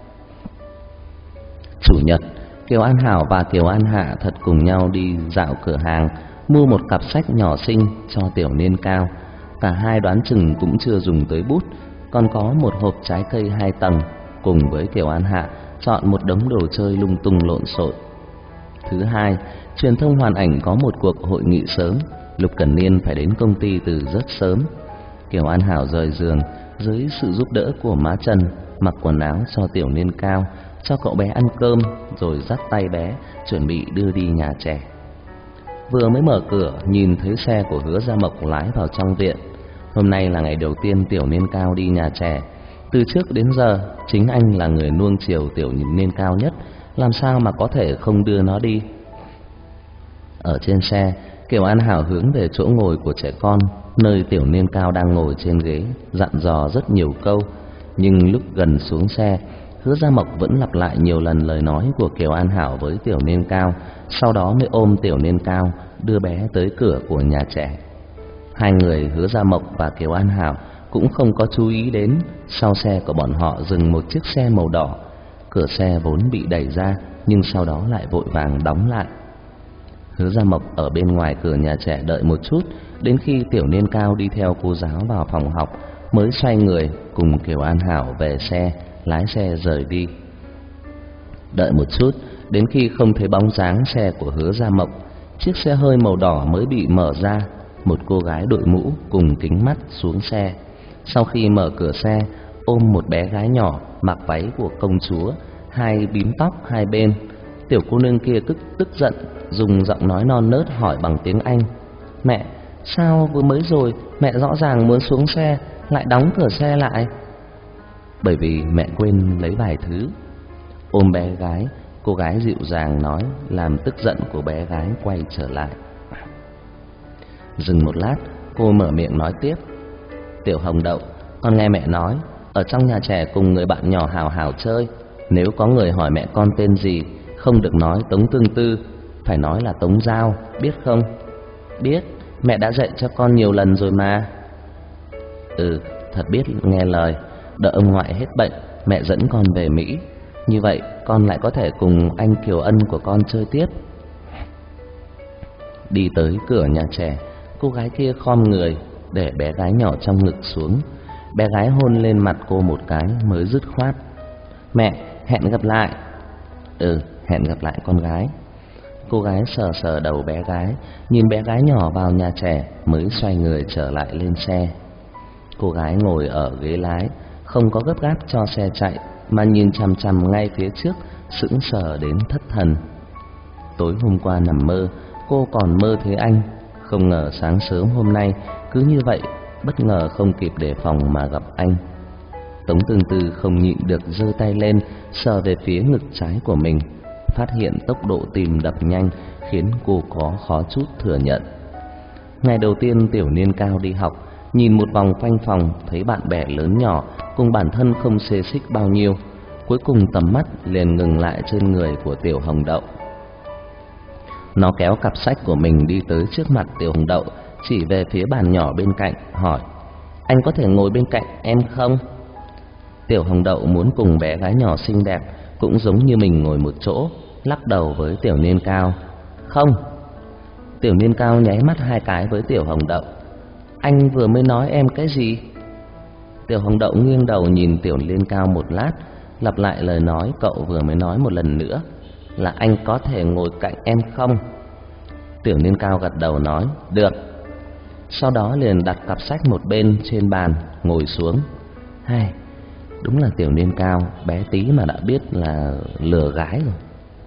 Chủ nhật, Kiều An Hảo và Kiều An Hạ thật cùng nhau đi dạo cửa hàng, mua một cặp sách nhỏ xinh cho Tiểu Niên Cao. Cả hai đoán chừng cũng chưa dùng tới bút, còn có một hộp trái cây 2 tầng, cùng với Kiều An Hạ chọn một đống đồ chơi lung tung lộn xộn. Thứ hai, truyền thông Hoàn Ảnh có một cuộc hội nghị sớm, Lục Cẩn Niên phải đến công ty từ rất sớm. Kiều An Hảo rời giường dưới sự giúp đỡ của má Trần, mặc quần áo cho Tiểu Niên Cao, cho cậu bé ăn cơm, rồi dắt tay bé chuẩn bị đưa đi nhà trẻ. Vừa mới mở cửa, nhìn thấy xe của Hứa Gia Mộc lái vào trong viện. Hôm nay là ngày đầu tiên Tiểu Niên Cao đi nhà trẻ. Từ trước đến giờ, chính anh là người nuông chiều Tiểu Niên Cao nhất, làm sao mà có thể không đưa nó đi. Ở trên xe, Kiều An Hảo hướng về chỗ ngồi của trẻ con, nơi Tiểu Niên Cao đang ngồi trên ghế, dặn dò rất nhiều câu. Nhưng lúc gần xuống xe, Hứa Gia Mộc vẫn lặp lại nhiều lần lời nói của Kiều An Hảo với Tiểu Niên Cao, sau đó mới ôm Tiểu Niên Cao đưa bé tới cửa của nhà trẻ. Hai người Hứa Gia Mộc và Kiều An Hảo cũng không có chú ý đến sau xe của bọn họ dừng một chiếc xe màu đỏ. Cửa xe vốn bị đẩy ra, nhưng sau đó lại vội vàng đóng lại. Hứa Gia Mộc ở bên ngoài cửa nhà trẻ đợi một chút, đến khi Tiểu Niên Cao đi theo cô giáo vào phòng học mới xoay người cùng Kiều An Hảo về xe, lái xe rời đi. Đợi một chút, đến khi không thấy bóng dáng xe của Hứa Gia Mộc, chiếc xe hơi màu đỏ mới bị mở ra. Một cô gái đội mũ cùng kính mắt xuống xe. Sau khi mở cửa xe, ôm một bé gái nhỏ mặc váy của công chúa, hai bím tóc hai bên. Tiểu cô nương kia tức giận, dùng giọng nói non nớt hỏi bằng tiếng Anh: Mẹ, sao vừa mới rồi mẹ rõ ràng muốn xuống xe lại đóng cửa xe lại? Bởi vì mẹ quên lấy vài thứ. Ôm bé gái, cô gái dịu dàng nói, làm tức giận của bé gái quay trở lại. Dừng một lát, cô mở miệng nói tiếp: Tiểu Hồng Đậu, con nghe mẹ nói, ở trong nhà trẻ cùng người bạn nhỏ hào hào chơi, nếu có người hỏi mẹ con tên gì, không được nói Tống Tương Tư, phải nói là Tống Giao, biết không? Biết, mẹ đã dạy cho con nhiều lần rồi mà. Thật biết nghe lời. Đợi ông ngoại hết bệnh, mẹ dẫn con về Mỹ, như vậy con lại có thể cùng anh Kiều Ân của con chơi tiếp. Đi tới cửa nhà trẻ, cô gái kia khom người để bé gái nhỏ trong ngực xuống. Bé gái hôn lên mặt cô một cái mới dứt khoát: Mẹ, hẹn gặp lại. Hẹn gặp lại con gái. Cô gái sờ sờ đầu bé gái, nhìn bé gái nhỏ vào nhà trẻ mới xoay người trở lại lên xe. Cô gái ngồi ở ghế lái, không có gấp gáp cho xe chạy, mà nhìn chằm chằm ngay phía trước, sững sờ đến thất thần. Tối hôm qua nằm mơ, cô còn mơ thấy anh, không ngờ sáng sớm hôm nay cứ như vậy, bất ngờ không kịp đề phòng mà gặp anh. Tống Tương Tư không nhịn được giơ tay lên sờ về phía ngực trái của mình, phát hiện tốc độ tim đập nhanh khiến cô có khó chút thừa nhận. Ngày đầu tiên Tiểu Niên Cao đi học, nhìn một vòng quanh phòng thấy bạn bè lớn nhỏ cùng bản thân không xê xích bao nhiêu, cuối cùng tầm mắt liền ngừng lại trên người của Tiểu Hồng Đậu. Nó kéo cặp sách của mình đi tới trước mặt Tiểu Hồng Đậu, chỉ về phía bàn nhỏ bên cạnh hỏi: Anh có thể ngồi bên cạnh em không? Tiểu Hồng Đậu muốn cùng bé gái nhỏ xinh đẹp cũng giống như mình ngồi một chỗ, lắc đầu với Tiểu Niên Cao. Không. Tiểu Niên Cao nháy mắt hai cái với Tiểu Hồng Đậu. Anh vừa mới nói em cái gì? Tiểu Hồng Đậu nghiêng đầu nhìn Tiểu Niên Cao một lát, lặp lại lời nói cậu vừa mới nói một lần nữa, là anh có thể ngồi cạnh em không? Tiểu Niên Cao gật đầu nói được. Sau đó liền đặt cặp sách một bên trên bàn, ngồi xuống. Hay, đúng là Tiểu Niên Cao, bé tí mà đã biết là lừa gái rồi.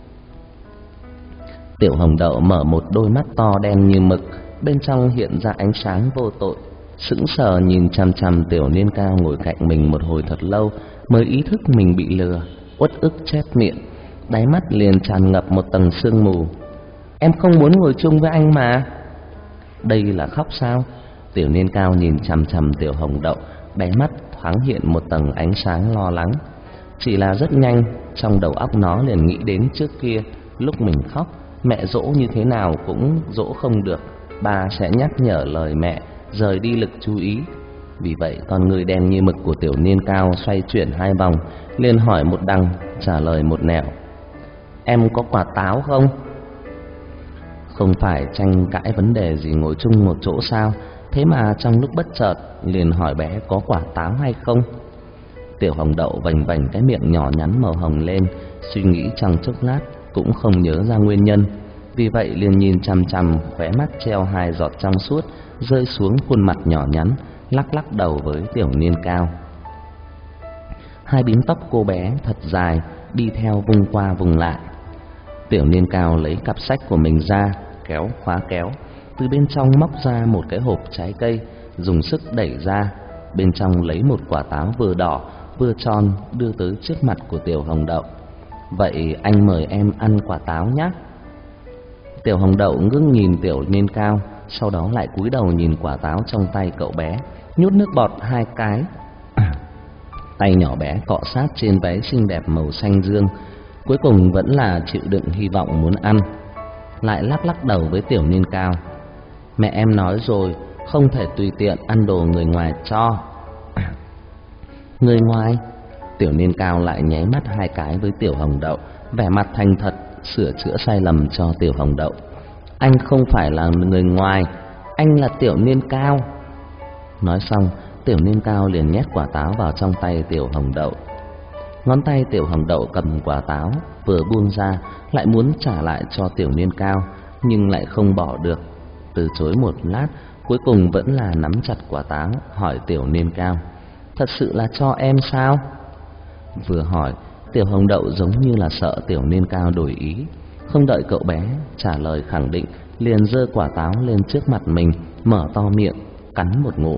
Tiểu Hồng Đậu mở một đôi mắt to đen như mực, bên trong hiện ra ánh sáng vô tội, sững sờ nhìn chằm chằm Tiểu Niên Cao ngồi cạnh mình một hồi thật lâu, mới ý thức mình bị lừa, uất ức chép miệng, đáy mắt liền tràn ngập một tầng sương mù. Em không muốn ngồi chung với anh mà. Đây là khóc sao? Tiểu Niên Cao nhìn chằm chằm Tiểu Hồng Đậu, đáy mắt thoáng hiện một tầng ánh sáng lo lắng. Chỉ là rất nhanh, trong đầu óc nó liền nghĩ đến trước kia, lúc mình khóc, mẹ dỗ như thế nào cũng dỗ không được, ba sẽ nhắc nhở lời mẹ, rời đi lực chú ý. Vì vậy con người đen như mực của Tiểu Niên Cao xoay chuyển hai vòng, liền hỏi một đằng, trả lời một nẻo. Em có quả táo không? Không phải tranh cãi vấn đề gì ngồi chung một chỗ sao? Thế mà trong lúc bất chợt liền hỏi bé có quả táo hay không. Tiểu Hồng Đậu vành vành cái miệng nhỏ nhắn màu hồng lên, suy nghĩ trong chốc lát cũng không nhớ ra nguyên nhân. Vì vậy liền nhìn chằm chằm, khóe mắt treo hai giọt trong suốt rơi xuống khuôn mặt nhỏ nhắn, lắc lắc đầu với Tiểu Niên Cao. Hai bím tóc cô bé thật dài đi theo vung qua vùng lại. Tiểu Niên Cao lấy cặp sách của mình ra, kéo khóa kéo, từ bên trong móc ra một cái hộp trái cây, dùng sức đẩy ra, bên trong lấy một quả táo vừa đỏ vừa tròn đưa tới trước mặt của Tiểu Hồng Đậu. Vậy anh mời em ăn quả táo nhé. Tiểu Hồng Đậu ngước nhìn Tiểu Niên Cao, sau đó lại cúi đầu nhìn quả táo trong tay cậu bé, nhút nước bọt hai cái. Tay nhỏ bé cọ sát trên váy xinh đẹp màu xanh dương, cuối cùng vẫn là chịu đựng hy vọng muốn ăn. Lại lắc lắc đầu với Tiểu Niên Cao. Mẹ em nói rồi, không thể tùy tiện ăn đồ người ngoài cho. Người ngoài? Tiểu Niên Cao lại nháy mắt hai cái với Tiểu Hồng Đậu, vẻ mặt thành thật sửa chữa sai lầm cho Tiểu Hồng Đậu. Anh không phải là người ngoài, anh là Tiểu Niên Cao. Nói xong, Tiểu Niên Cao liền nhét quả táo vào trong tay Tiểu Hồng Đậu. Ngón tay Tiểu Hồng Đậu cầm quả táo, vừa buông ra lại muốn trả lại cho Tiểu Niên Cao, nhưng lại không bỏ được. Từ chối một lát, cuối cùng vẫn là nắm chặt quả táo, hỏi Tiểu Niên Cao. Thật sự là cho em sao? Vừa hỏi, Tiểu Hồng Đậu giống như là sợ Tiểu Niên Cao đổi ý, không đợi cậu bé trả lời khẳng định, liền giơ quả táo lên trước mặt mình, mở to miệng, cắn một ngụm.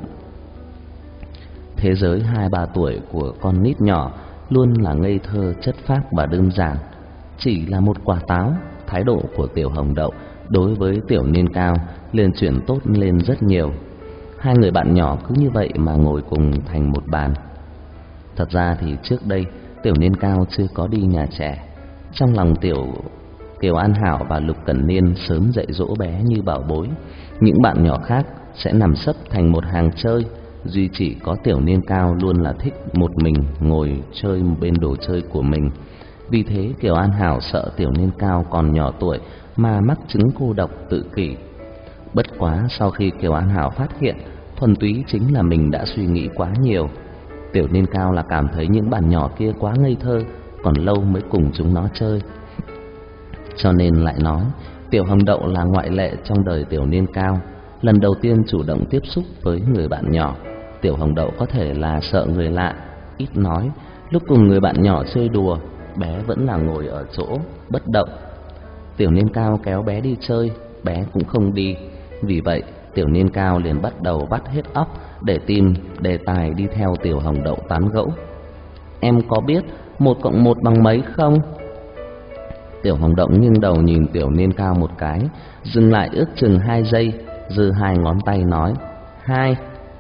Thế giới 2-3 tuổi của con nít nhỏ luôn là ngây thơ, chất phác và đơn giản. Chỉ là một quả táo, thái độ của Tiểu Hồng Đậu đối với Tiểu Niên Cao liền chuyển tốt lên rất nhiều. Hai người bạn nhỏ cứ như vậy mà ngồi cùng thành một bàn. Thật ra thì trước đây Tiểu Niên Cao chưa có đi nhà trẻ. Trong lòng Kiều An Hảo và Lục Cẩn Niên sớm dạy dỗ bé như bảo bối. Những bạn nhỏ khác sẽ nằm sấp thành một hàng chơi, duy chỉ có Tiểu Niên Cao luôn là thích một mình ngồi chơi bên đồ chơi của mình. Vì thế Kiều An Hảo sợ Tiểu Niên Cao còn nhỏ tuổi mà mắc chứng cô độc tự kỷ. Bất quá sau khi Kiều An Hảo phát hiện thuần túy chính là mình đã suy nghĩ quá nhiều. Tiểu Niên Cao là cảm thấy những bạn nhỏ kia quá ngây thơ, còn lâu mới cùng chúng nó chơi. Cho nên lại nói Tiểu Hồng Đậu là ngoại lệ trong đời Tiểu Niên Cao. Lần đầu tiên chủ động tiếp xúc với người bạn nhỏ, Tiểu Hồng Đậu có thể là sợ người lạ, ít nói. Lúc cùng người bạn nhỏ chơi đùa, bé vẫn là ngồi ở chỗ bất động. Tiểu Niên Cao kéo bé đi chơi, bé cũng không đi. Vì vậy Tiểu Niên Cao liền bắt đầu vắt hết óc để tìm đề tài đi theo Tiểu Hồng Đậu tán gẫu. Em có biết 1 + 1 bằng mấy không? Tiểu Hồng Đậu nghiêng đầu nhìn Tiểu Niên Cao một cái, dừng lại ước chừng 2 giây, giơ 2 ngón tay nói 2.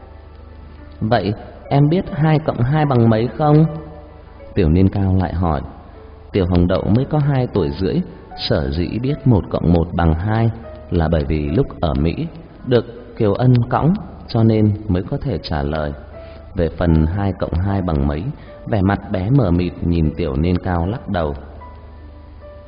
Vậy em biết 2 + 2 bằng mấy không? Tiểu Niên Cao lại hỏi. Tiểu Hồng Đậu mới có 2 tuổi rưỡi, sở dĩ biết 1 + 1 bằng 2 là bởi vì lúc ở Mỹ được Kiều Ân cõng, cho nên mới có thể trả lời. Về phần 2 + 2 bằng mấy, vẻ mặt bé mờ mịt nhìn Tiểu Niên Cao lắc đầu.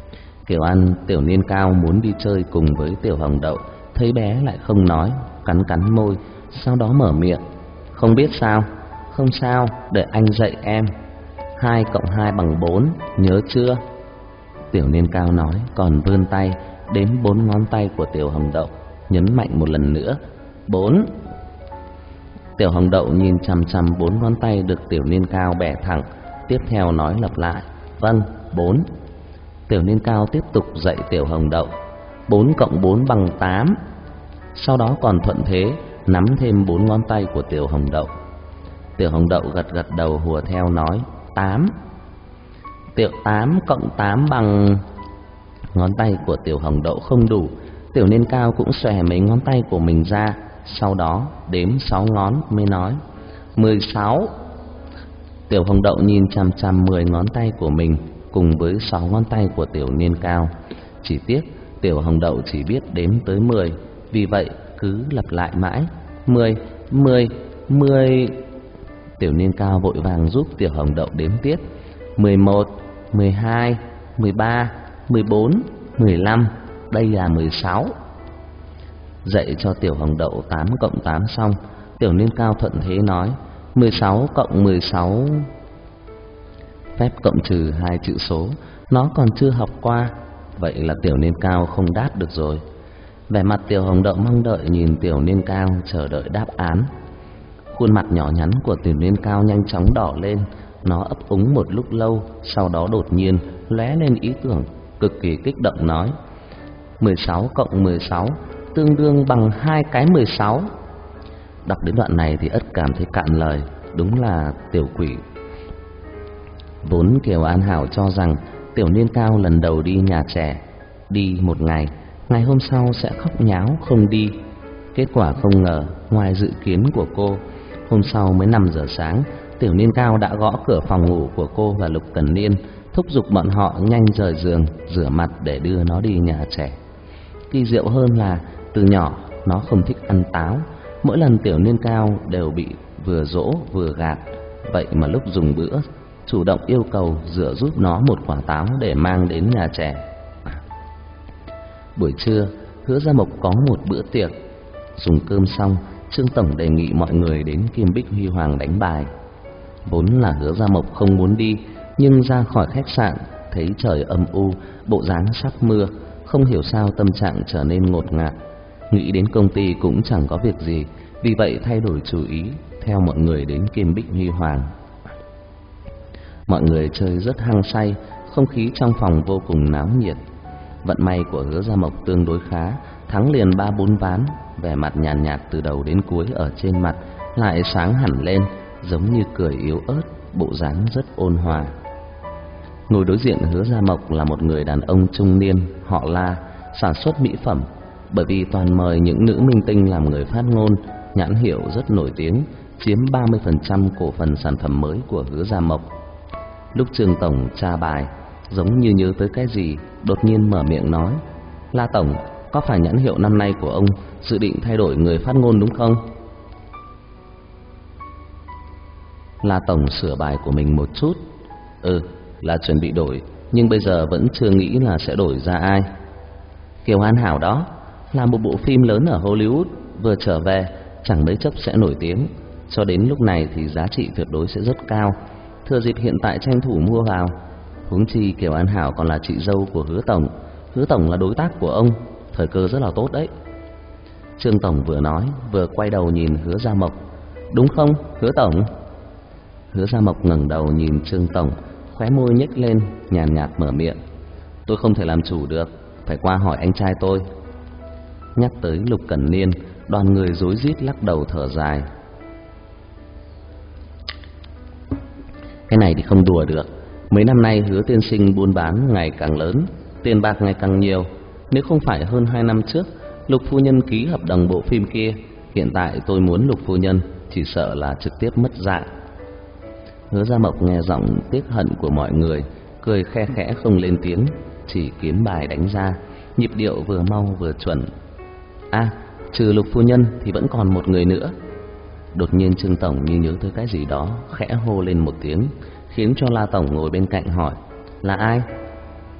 Kiều An Tiểu Niên Cao muốn đi chơi cùng với Tiểu Hồng Đậu, thấy bé lại không nói, cắn cắn môi, sau đó mở miệng. Không biết sao? Không sao, để anh dạy em. 2 + 2 = 4, nhớ chưa? Tiểu Niên Cao nói, còn vươn tay đếm 4 ngón tay của Tiểu Hồng Đậu, nhấn mạnh một lần nữa. 4. Tiểu Hồng Đậu nhìn chằm chằm 4 ngón tay được Tiểu Niên Cao bẻ thẳng, tiếp theo nói lặp lại. Vâng, 4. Tiểu Niên Cao tiếp tục dạy Tiểu Hồng Đậu. 4 + 4 = 8. Sau đó còn thuận thế nắm thêm 4 ngón tay của Tiểu Hồng Đậu. Tiểu Hồng Đậu gật gật đầu hùa theo nói 8. Tiểu 8 + 8 bằng... Ngón tay của Tiểu Hồng Đậu không đủ, Tiểu Niên Cao cũng xòe mấy ngón tay của mình ra, sau đó đếm 6 ngón mới nói 16. Tiểu Hồng Đậu nhìn chằm chằm 10 ngón tay của mình cùng với 6 ngón tay của Tiểu Niên Cao. Chỉ tiếc Tiểu Hồng Đậu chỉ biết đếm tới 10, vì vậy cứ lặp lại mãi 10, 10, 10. Tiểu Niên Cao vội vàng giúp Tiểu Hồng Đậu đếm tiếp 11, 12, 13, 14, 15, đây là 16. Dạy cho Tiểu Hồng Đậu 8 + 8 xong, Tiểu Niên Cao thuận thế nói 16 + 16. Phép cộng trừ 2 chữ số nó còn chưa học qua, vậy là Tiểu Niên Cao không đáp được rồi. Vẻ mặt Tiểu Hồng Đậu mong đợi nhìn Tiểu Niên Cao chờ đợi đáp án. Khuôn mặt nhỏ nhắn của Tiểu Niên Cao nhanh chóng đỏ lên, nó ấp úng một lúc lâu, sau đó đột nhiên lóe lên ý tưởng, cực kỳ kích động nói 16 + 16 tương đương bằng 2 cái 16. Đọc đến đoạn này thì Ất cảm thấy cạn lời, đúng là tiểu quỷ. Vốn Kiều An Hảo cho rằng Tiểu Niên Cao lần đầu đi nhà trẻ, đi một ngày, ngày hôm sau sẽ khóc nháo không đi. Kết quả không ngờ, ngoài dự kiến của cô, hôm sau mới 5 giờ sáng, Tiểu Niên Cao đã gõ cửa phòng ngủ của cô và Lục Cẩn Niên, thúc giục bọn họ nhanh rời giường, rửa mặt để đưa nó đi nhà trẻ. Kỳ diệu hơn là từ nhỏ nó không thích ăn táo, mỗi lần Tiểu Niên Cao đều bị vừa dỗ vừa gạt, vậy mà lúc dùng bữa chủ động yêu cầu rửa giúp nó một quả táo để mang đến nhà trẻ. Buổi trưa, Hứa Gia Mộc có một bữa tiệc. Dùng cơm xong, Trương tổng đề nghị mọi người đến Kim Bích Huy Hoàng đánh bài. Vốn là Hứa Gia Mộc không muốn đi, nhưng ra khỏi khách sạn thấy trời âm u, bộ dáng sắp mưa, không hiểu sao tâm trạng trở nên ngột ngạt. Nghĩ đến công ty cũng chẳng có việc gì, vì vậy thay đổi chủ ý, theo mọi người đến Kim Bích Huy Hoàng. Mọi người chơi rất hăng say, không khí trong phòng vô cùng náo nhiệt. Vận may của Hứa Gia Mộc tương đối khá, thắng liền 3-4 ván, vẻ mặt nhàn nhạt từ đầu đến cuối ở trên mặt lại sáng hẳn lên, giống như cười yếu ớt, bộ dáng rất ôn hòa. Ngồi đối diện Hứa Gia Mộc là một người đàn ông trung niên, họ La, sản xuất mỹ phẩm. Bởi vì toàn mời những nữ minh tinh làm người phát ngôn, nhãn hiệu rất nổi tiếng, chiếm 30% cổ phần sản phẩm mới của Hứa Gia Mộc. Lúc Trương tổng tra bài, giống như nhớ tới cái gì, đột nhiên mở miệng nói: La tổng, có phải nhãn hiệu năm nay của ông dự định thay đổi người phát ngôn đúng không? La tổng sửa bài của mình một chút. Là chuẩn bị đổi, nhưng bây giờ vẫn chưa nghĩ là sẽ đổi ra ai. Kiều An Hảo đó, là một bộ phim lớn ở Hollywood, vừa trở về chẳng mấy chốc sẽ nổi tiếng, cho đến lúc này thì giá trị tuyệt đối sẽ rất cao. Thừa dịp hiện tại tranh thủ mua vào. Huống chi Kiều An Hảo còn là chị dâu của Hứa tổng, Hứa tổng là đối tác của ông, thời cơ rất là tốt đấy. Trương tổng vừa nói vừa quay đầu nhìn Hứa Gia Mộc. Đúng không Hứa tổng? Hứa Gia Mộc ngẩng đầu nhìn Trương tổng, khóe môi nhếch lên, nhàn nhạt mở miệng: Tôi không thể làm chủ được, phải qua hỏi anh trai tôi. Nhắc tới Lục Cẩn Niên, đoàn người rối rít lắc đầu thở dài. Cái này thì không đùa được. Mấy năm nay Hứa tiên sinh buôn bán ngày càng lớn, tiền bạc ngày càng nhiều. Nếu không phải hơn 2 năm trước Lục phu nhân ký hợp đồng bộ phim kia, hiện tại tôi muốn Lục phu nhân chỉ sợ là trực tiếp mất dạng. Hứa Gia Mộc nghe giọng tiếc hận của mọi người, cười khe khẽ không lên tiếng, chỉ kiếm bài đánh ra, nhịp điệu vừa mau vừa chuẩn. Trừ Lục phu nhân thì vẫn còn một người nữa. Đột nhiên Trương tổng như nhớ tới cái gì đó, khẽ hô lên một tiếng, khiến cho La tổng ngồi bên cạnh hỏi: Là ai?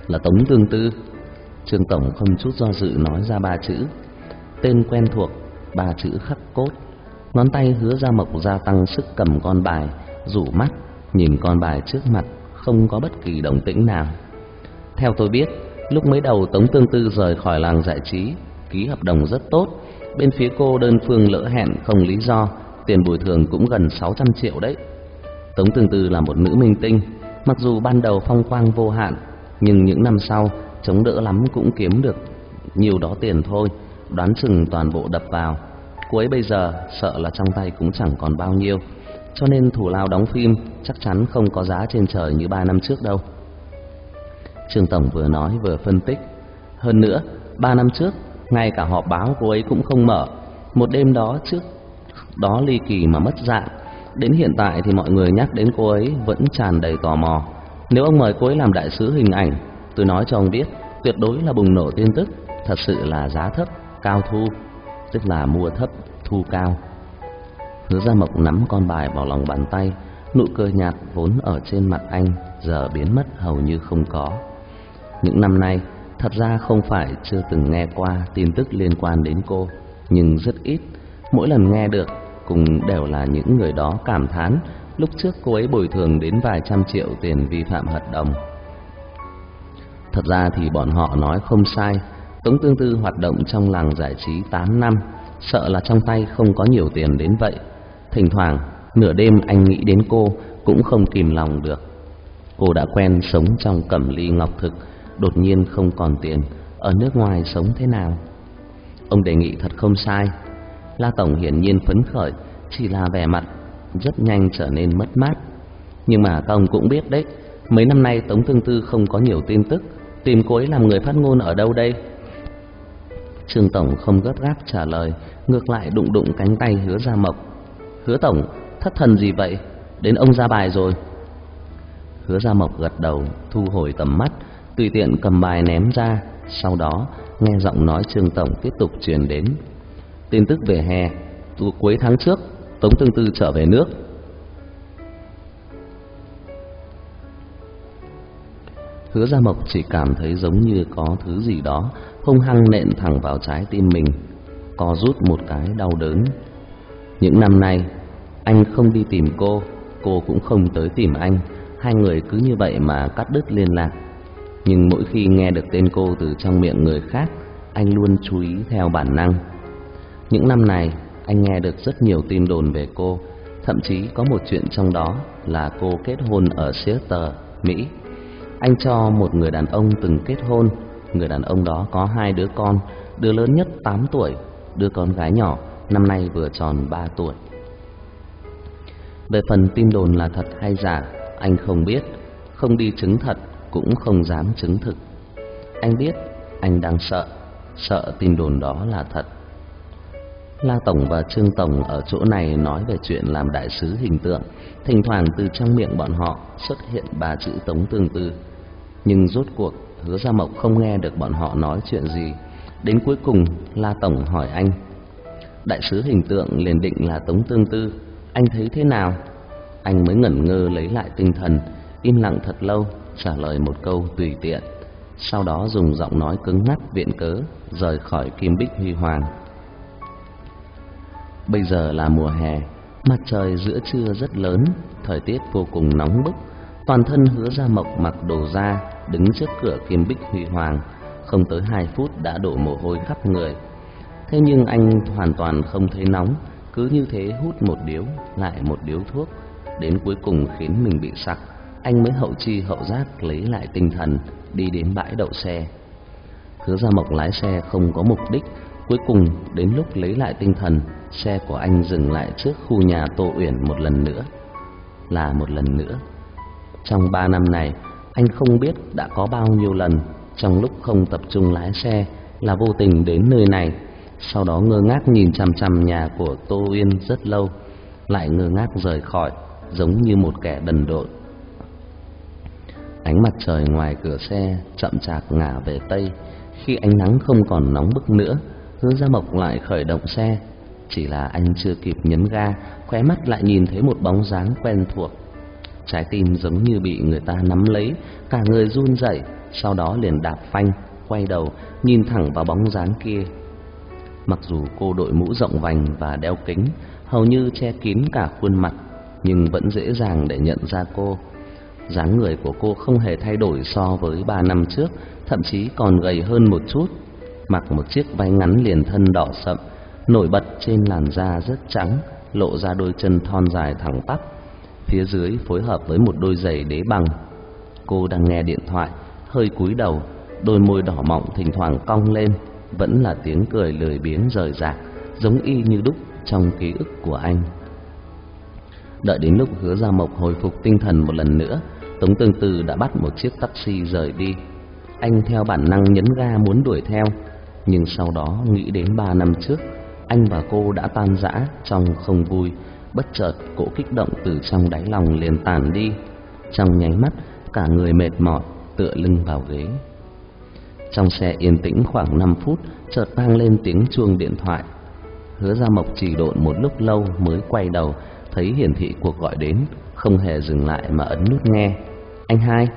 Là Tống Tương Tư. Trương tổng không chút do dự nói ra 3 chữ. Tên quen thuộc, 3 chữ khắc cốt. Ngón tay Hứa Gia Mộc gia tăng sức cầm con bài, rủ mắt nhìn con bài trước mặt, không có bất kỳ động tĩnh nào. Theo tôi biết, lúc mới đầu Tống Tương Tư rời khỏi làng giải trí, ký hợp đồng rất tốt. Bên phía cô đơn phương lỡ hẹn không lý do, tiền bồi thường cũng gần 600 triệu đấy. Tống Tương Tư là một nữ minh tinh, mặc dù ban đầu phong quang vô hạn, nhưng những năm sau chống đỡ lắm cũng kiếm được nhiều đó tiền thôi, đoán chừng toàn bộ đập vào. Cô ấy bây giờ sợ là trong tay cũng chẳng còn bao nhiêu, cho nên thủ lao đóng phim chắc chắn không có giá trên trời như 3 năm trước đâu. Trương tổng vừa nói vừa phân tích. Hơn nữa, 3 năm trước ngay cả họp báo cô ấy cũng không mở. Một đêm đó trước đó ly kỳ mà mất dạng. Đến hiện tại thì mọi người nhắc đến cô ấy vẫn tràn đầy tò mò. Nếu ông mời cô ấy làm đại sứ hình ảnh, tôi nói cho ông biết, tuyệt đối là bùng nổ tin tức. Thật sự là giá thấp, cao thu, tức là mua thấp, thu cao. Hứa Gia Mộc nắm con bài vào lòng bàn tay, nụ cười nhạt vốn ở trên mặt anh giờ biến mất hầu như không có. Những năm nay, thật ra không phải chưa từng nghe qua tin tức liên quan đến cô, nhưng rất ít. Mỗi lần nghe được cũng đều là những người đó cảm thán lúc trước cô ấy bồi thường đến vài trăm triệu tiền vi phạm hợp đồng. Thật ra thì bọn họ nói không sai. Tống Tương Tư hoạt động trong làng giải trí 8 năm, sợ là trong tay không có nhiều tiền đến vậy. Thỉnh thoảng nửa đêm anh nghĩ đến cô cũng không kìm lòng được. Cô đã quen sống trong cẩm ly ngọc thực, đột nhiên không còn tiền, ở nước ngoài sống thế nào? Ông đề nghị thật không sai. La tổng hiển nhiên phấn khởi, chỉ là vẻ mặt rất nhanh trở nên mất mát. Nhưng mà các ông cũng biết đấy, mấy năm nay Tống Tương Tư không có nhiều tin tức, tìm cô ấy làm người phát ngôn ở đâu đây? Trương tổng không gấp gáp trả lời, ngược lại đụng đụng cánh tay Hứa Gia Mộc. Hứa tổng, thất thần gì vậy? Đến ông ra bài rồi. Hứa Gia Mộc gật đầu, thu hồi tầm mắt, tùy tiện cầm bài ném ra. Sau đó nghe giọng nói Trương tổng tiếp tục truyền đến. Tin tức về hè, cuối tháng trước Tống Tương Tư trở về nước. Hứa Gia Mộc chỉ cảm thấy giống như có thứ gì đó hung hăng nện thẳng vào trái tim mình, co rút một cái đau đớn. Những năm nay anh không đi tìm cô cũng không tới tìm anh, hai người cứ như vậy mà cắt đứt liên lạc. Nhưng mỗi khi nghe được tên cô từ trong miệng người khác, anh luôn chú ý theo bản năng. Những năm này anh nghe được rất nhiều tin đồn về cô, thậm chí có một chuyện trong đó là cô kết hôn ở Seattle, Mỹ. Anh cho một người đàn ông từng kết hôn. Người đàn ông đó có 2 đứa con, đứa lớn nhất 8 tuổi, đứa con gái nhỏ năm nay vừa tròn 3 tuổi. Về phần tin đồn là thật hay giả, anh không biết, không đi chứng thật cũng không dám chứng thực. Anh biết anh đang sợ tin đồn đó là thật. La tổng và Trương tổng ở chỗ này nói về chuyện làm đại sứ hình tượng, thỉnh thoảng từ trong miệng bọn họ xuất hiện 3 chữ Tống Tương Tư. Nhưng rốt cuộc Hứa Gia Mộc không nghe được bọn họ nói chuyện gì. Đến cuối cùng La tổng hỏi anh, đại sứ hình tượng liền định là Tống Tương Tư, anh thấy thế nào? Anh mới ngẩn ngơ lấy lại tinh thần, im lặng thật lâu, trả lời một câu tùy tiện. Sau đó dùng giọng nói cứng ngắc viện cớ rời khỏi Kim Bích Huy Hoàng. Bây giờ là mùa hè, mặt trời giữa trưa rất lớn, thời tiết vô cùng nóng bức. Toàn thân Hứa Gia Mộc mặc đồ da, đứng trước cửa Kim Bích Huy Hoàng, không tới 2 phút đã đổ mồ hôi khắp người. Thế nhưng anh hoàn toàn không thấy nóng, cứ như thế hút một điếu lại một điếu thuốc, đến cuối cùng khiến mình bị sặc. Anh mới hậu chi hậu giác lấy lại tinh thần, đi đến bãi đậu xe. Hứa Gia Mộc lái xe không có mục đích. Cuối cùng đến lúc lấy lại tinh thần, xe của anh dừng lại trước khu nhà Tô Uyển một lần nữa. Trong 3 năm này, anh không biết đã có bao nhiêu lần trong lúc không tập trung lái xe là vô tình đến nơi này, sau đó ngơ ngác nhìn chằm chằm nhà của Tô Uyên rất lâu, lại ngơ ngác rời khỏi, giống như một kẻ đần độn. Ánh mặt trời ngoài cửa xe chậm chạp ngả về tây. Khi ánh nắng không còn nóng bức nữa, Hứa Gia Mộc lại khởi động xe. Chỉ là anh chưa kịp nhấn ga, khóe mắt lại nhìn thấy một bóng dáng quen thuộc. Trái tim giống như bị người ta nắm lấy, cả người run rẩy, sau đó liền đạp phanh, quay đầu, nhìn thẳng vào bóng dáng kia. Mặc dù cô đội mũ rộng vành và đeo kính, hầu như che kín cả khuôn mặt, nhưng vẫn dễ dàng để nhận ra cô. Dáng người của cô không hề thay đổi so với 3 năm trước, thậm chí còn gầy hơn một chút. Mặc một chiếc váy ngắn liền thân đỏ sậm, nổi bật trên làn da rất trắng, lộ ra đôi chân thon dài thẳng tắp. Phía dưới phối hợp với một đôi giày đế bằng. Cô đang nghe điện thoại, hơi cúi đầu, đôi môi đỏ mọng thỉnh thoảng cong lên, vẫn là tiếng cười lười biếng rời rạc, giống y như đúc trong ký ức của anh. Đợi đến lúc Hứa Gia Mộc hồi phục tinh thần một lần nữa, Tống Tương Tư đã bắt một chiếc taxi rời đi. Anh theo bản năng nhấn ga muốn đuổi theo, nhưng sau đó nghĩ đến 3 năm trước, anh và cô đã tan rã trong không vui. Bất chợt cỗ kích động từ trong đáy lòng liền tản đi. Trong nháy mắt, cả người mệt mỏi, tựa lưng vào ghế. Trong xe yên tĩnh khoảng 5 phút, chợt vang lên tiếng chuông điện thoại. Hứa Gia Mộc chỉ độn một lúc lâu mới quay đầu, thấy hiển thị cuộc gọi đến, không hề dừng lại mà ấn nút nghe. Anh hai.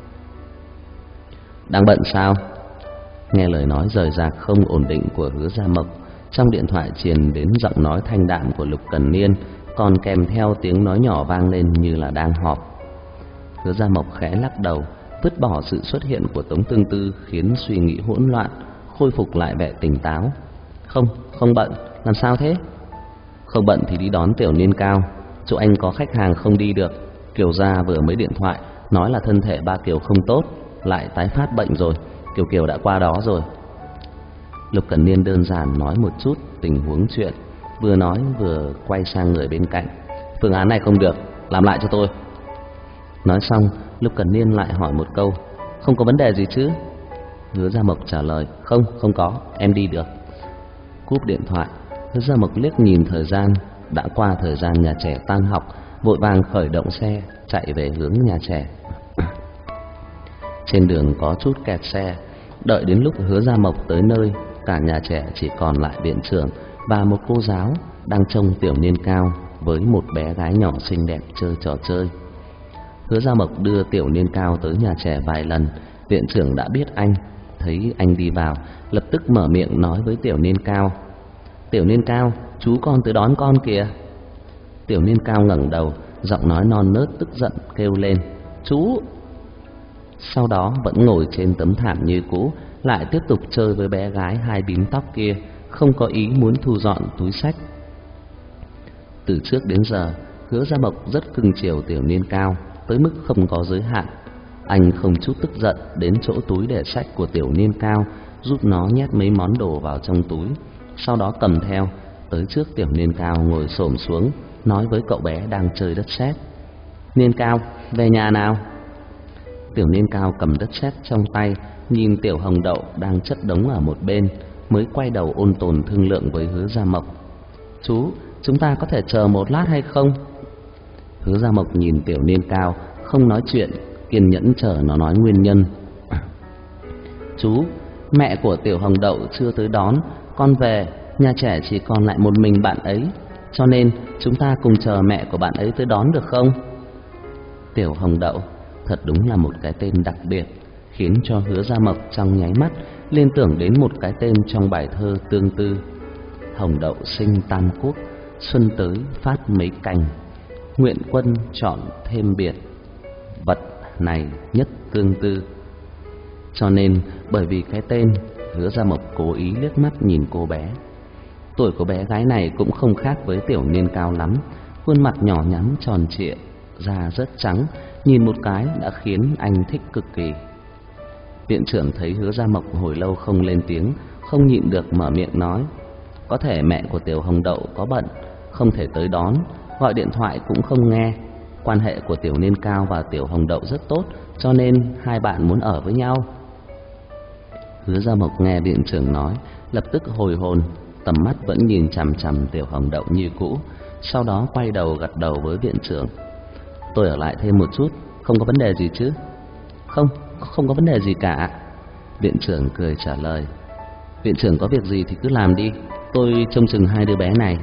Đang bận sao? Nghe lời nói rời rạc không ổn định của Hứa Gia Mộc, trong điện thoại truyền đến giọng nói thanh đạm của Lục Cẩn Niên, còn kèm theo tiếng nói nhỏ vang lên như là đang họp. Hứa Gia Mộc khẽ lắc đầu, vứt bỏ sự xuất hiện của Tống Tương Tư khiến suy nghĩ hỗn loạn, khôi phục lại vẻ tỉnh táo. Không bận, làm sao thế? Không bận thì đi đón Tiểu Niên Cao, chỗ anh có khách hàng không đi được. Kiều gia vừa mới điện thoại nói là thân thể ba Kiều không tốt, lại tái phát bệnh rồi. Kiều đã qua đó rồi. Lục Cẩn Niên đơn giản nói một chút tình huống chuyện, vừa nói vừa quay sang người bên cạnh. Phương án này không được, làm lại cho tôi. Nói xong, Lục Cẩn Niên lại hỏi một câu. Không có vấn đề gì chứ? Hứa Gia Mộc trả lời. Không có, em đi được. Cúp điện thoại, Hứa Gia Mộc liếc nhìn thời gian, đã qua thời gian nhà trẻ tan học, vội vàng khởi động xe chạy về hướng nhà trẻ. Trên đường có chút kẹt xe. Đợi đến lúc Hứa Gia Mộc tới nơi, cả nhà trẻ chỉ còn lại viện trưởng và một cô giáo đang trông Tiểu Niên Cao với một bé gái nhỏ xinh đẹp chơi trò chơi. Hứa Gia Mộc đưa Tiểu Niên Cao tới nhà trẻ vài lần, viện trưởng đã biết anh, thấy anh đi vào, lập tức mở miệng nói với Tiểu Niên Cao. Tiểu Niên Cao, chú con tới đón con kìa. Tiểu Niên Cao ngẩng đầu, giọng nói non nớt tức giận kêu lên. Chú! Sau đó vẫn ngồi trên tấm thảm như cũ, lại tiếp tục chơi với bé gái hai bím tóc kia, không có ý muốn thu dọn túi xách. Từ trước đến giờ, Hứa Gia Mộc rất cưng chiều Tiểu Niên Cao, tới mức không có giới hạn. Anh không chút tức giận đến chỗ túi để sách của Tiểu Niên Cao, giúp nó nhét mấy món đồ vào trong túi, sau đó cầm theo, tới trước Tiểu Niên Cao ngồi xổm xuống, nói với cậu bé đang chơi đất sét. Niên Cao, về nhà nào. Tiểu Niên Cao cầm đất sét trong tay, nhìn Tiểu Hồng Đậu đang chất đống ở một bên, mới quay đầu ôn tồn thương lượng với Hứa Gia Mộc. Chú, chúng ta có thể chờ một lát hay không? Hứa Gia Mộc nhìn Tiểu Niên Cao, không nói chuyện, kiên nhẫn chờ nó nói nguyên nhân. Chú, mẹ của Tiểu Hồng Đậu chưa tới đón, con về, nhà trẻ chỉ còn lại một mình bạn ấy, cho nên chúng ta cùng chờ mẹ của bạn ấy tới đón được không? Tiểu Hồng Đậu thật đúng là một cái tên đặc biệt, khiến cho Hứa Gia Mộc trong nháy mắt liên tưởng đến một cái tên trong bài thơ Tương Tư. Hồng đậu sinh tam quốc, xuân tới phát mấy cành, nguyện quân chọn thêm biệt, vật này nhất tương tư. Cho nên bởi vì cái tên, Hứa Gia Mộc cố ý liếc mắt nhìn cô bé. Tuổi của bé gái này cũng không khác với Tiểu Niên Cao lắm, khuôn mặt nhỏ nhắn tròn trịa, da rất trắng, nhìn một cái đã khiến anh thích cực kỳ. Viện trưởng thấy Hứa Gia Mộc hồi lâu không lên tiếng, không nhịn được mở miệng nói. Có thể mẹ của Tiểu Hồng Đậu có bận, không thể tới đón, gọi điện thoại cũng không nghe. Quan hệ của Tiểu Niên Cao và Tiểu Hồng Đậu rất tốt, cho nên hai bạn muốn ở với nhau. Hứa Gia Mộc nghe viện trưởng nói, lập tức hồi hồn, tầm mắt vẫn nhìn chằm chằm Tiểu Hồng Đậu như cũ, sau đó quay đầu gật đầu với viện trưởng. Tôi ở lại thêm một chút, không có vấn đề gì chứ? Không có vấn đề gì cả. Viện trưởng cười trả lời. Viện trưởng có việc gì thì cứ làm đi, tôi trông chừng hai đứa bé này.